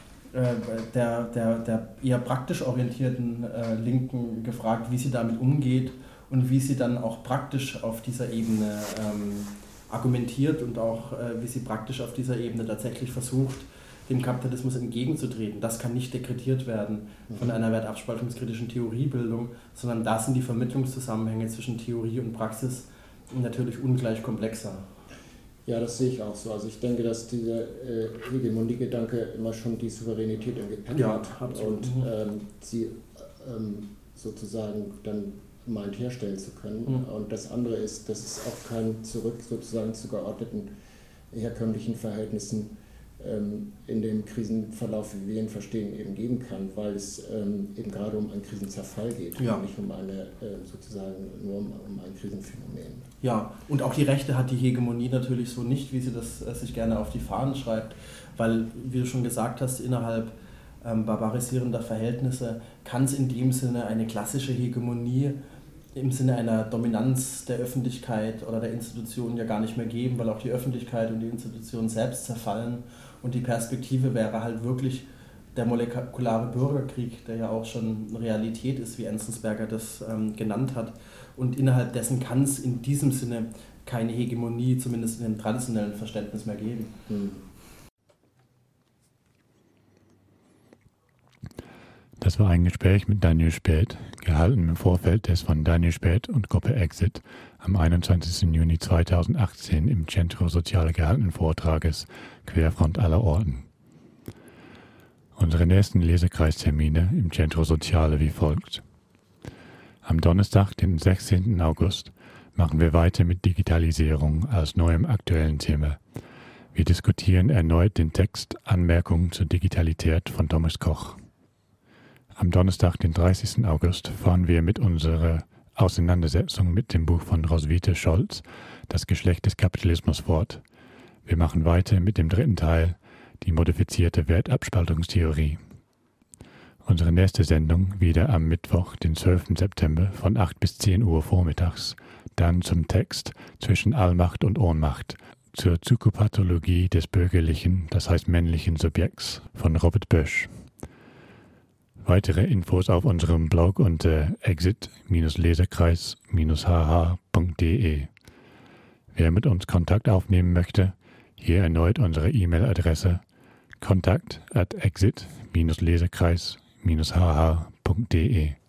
der eher praktisch orientierten Linken gefragt, wie sie damit umgeht und wie sie dann auch praktisch auf dieser Ebene argumentiert und auch wie sie praktisch auf dieser Ebene tatsächlich versucht, dem Kapitalismus entgegenzutreten. Das kann nicht dekretiert werden von einer wertabspaltungskritischen Theoriebildung, sondern da sind die Vermittlungszusammenhänge zwischen Theorie und Praxis natürlich ungleich komplexer. Ja, das sehe ich auch so. Also ich denke, dass dieser Hegemonie-Gedanke immer schon die Souveränität im Gepäck hat und sie sozusagen dann meint herstellen zu können. Und das andere ist, dass es auch kein Zurück sozusagen zu geordneten herkömmlichen Verhältnissen in dem Krisenverlauf, wie wir ihn verstehen, eben geben kann, weil es eben gerade um einen Krisenzerfall geht und nicht um eine sozusagen nur um ein Krisenphänomen. Ja, und auch die Rechte hat die Hegemonie natürlich so nicht, wie sie das sich gerne auf die Fahnen schreibt, weil, wie du schon gesagt hast, innerhalb barbarisierender Verhältnisse kann es in dem Sinne eine klassische Hegemonie im Sinne einer Dominanz der Öffentlichkeit oder der Institutionen ja gar nicht mehr geben, weil auch die Öffentlichkeit und die Institutionen selbst zerfallen und die Perspektive wäre halt wirklich der molekulare Bürgerkrieg, der ja auch schon Realität ist, wie Enzensberger das genannt hat. Und innerhalb dessen kann es in diesem Sinne keine Hegemonie, zumindest in dem traditionellen Verständnis, mehr geben. Das war ein Gespräch mit Daniel Späth, gehalten im Vorfeld des von Daniel Späth und Gruppe Exit am 21. Juni 2018 im Centro Soziale gehaltenen Vortrages Querfront aller Orten. Unsere nächsten Lesekreistermine im Centro Soziale wie folgt. Am Donnerstag, den 16. August, machen wir weiter mit Digitalisierung als neuem aktuellen Thema. Wir diskutieren erneut den Text Anmerkungen zur Digitalität von Thomas Koch. Am Donnerstag, den 30. August, fahren wir mit unserer Auseinandersetzung mit dem Buch von Roswitha Scholz, Das Geschlecht des Kapitalismus, fort. Wir machen weiter mit dem dritten Teil, die modifizierte Wertabspaltungstheorie. Unsere nächste Sendung wieder am Mittwoch, den 12. September von 8 bis 10 Uhr vormittags, dann zum Text Zwischen Allmacht und Ohnmacht, zur Psychopathologie des bürgerlichen, das heißt männlichen Subjekts von Robert Bösch. Weitere Infos auf unserem Blog unter exit-leserkreis-hh.de. Wer mit uns Kontakt aufnehmen möchte, hier erneut unsere E-Mail-Adresse kontakt@exit-leserkreis-hh.de.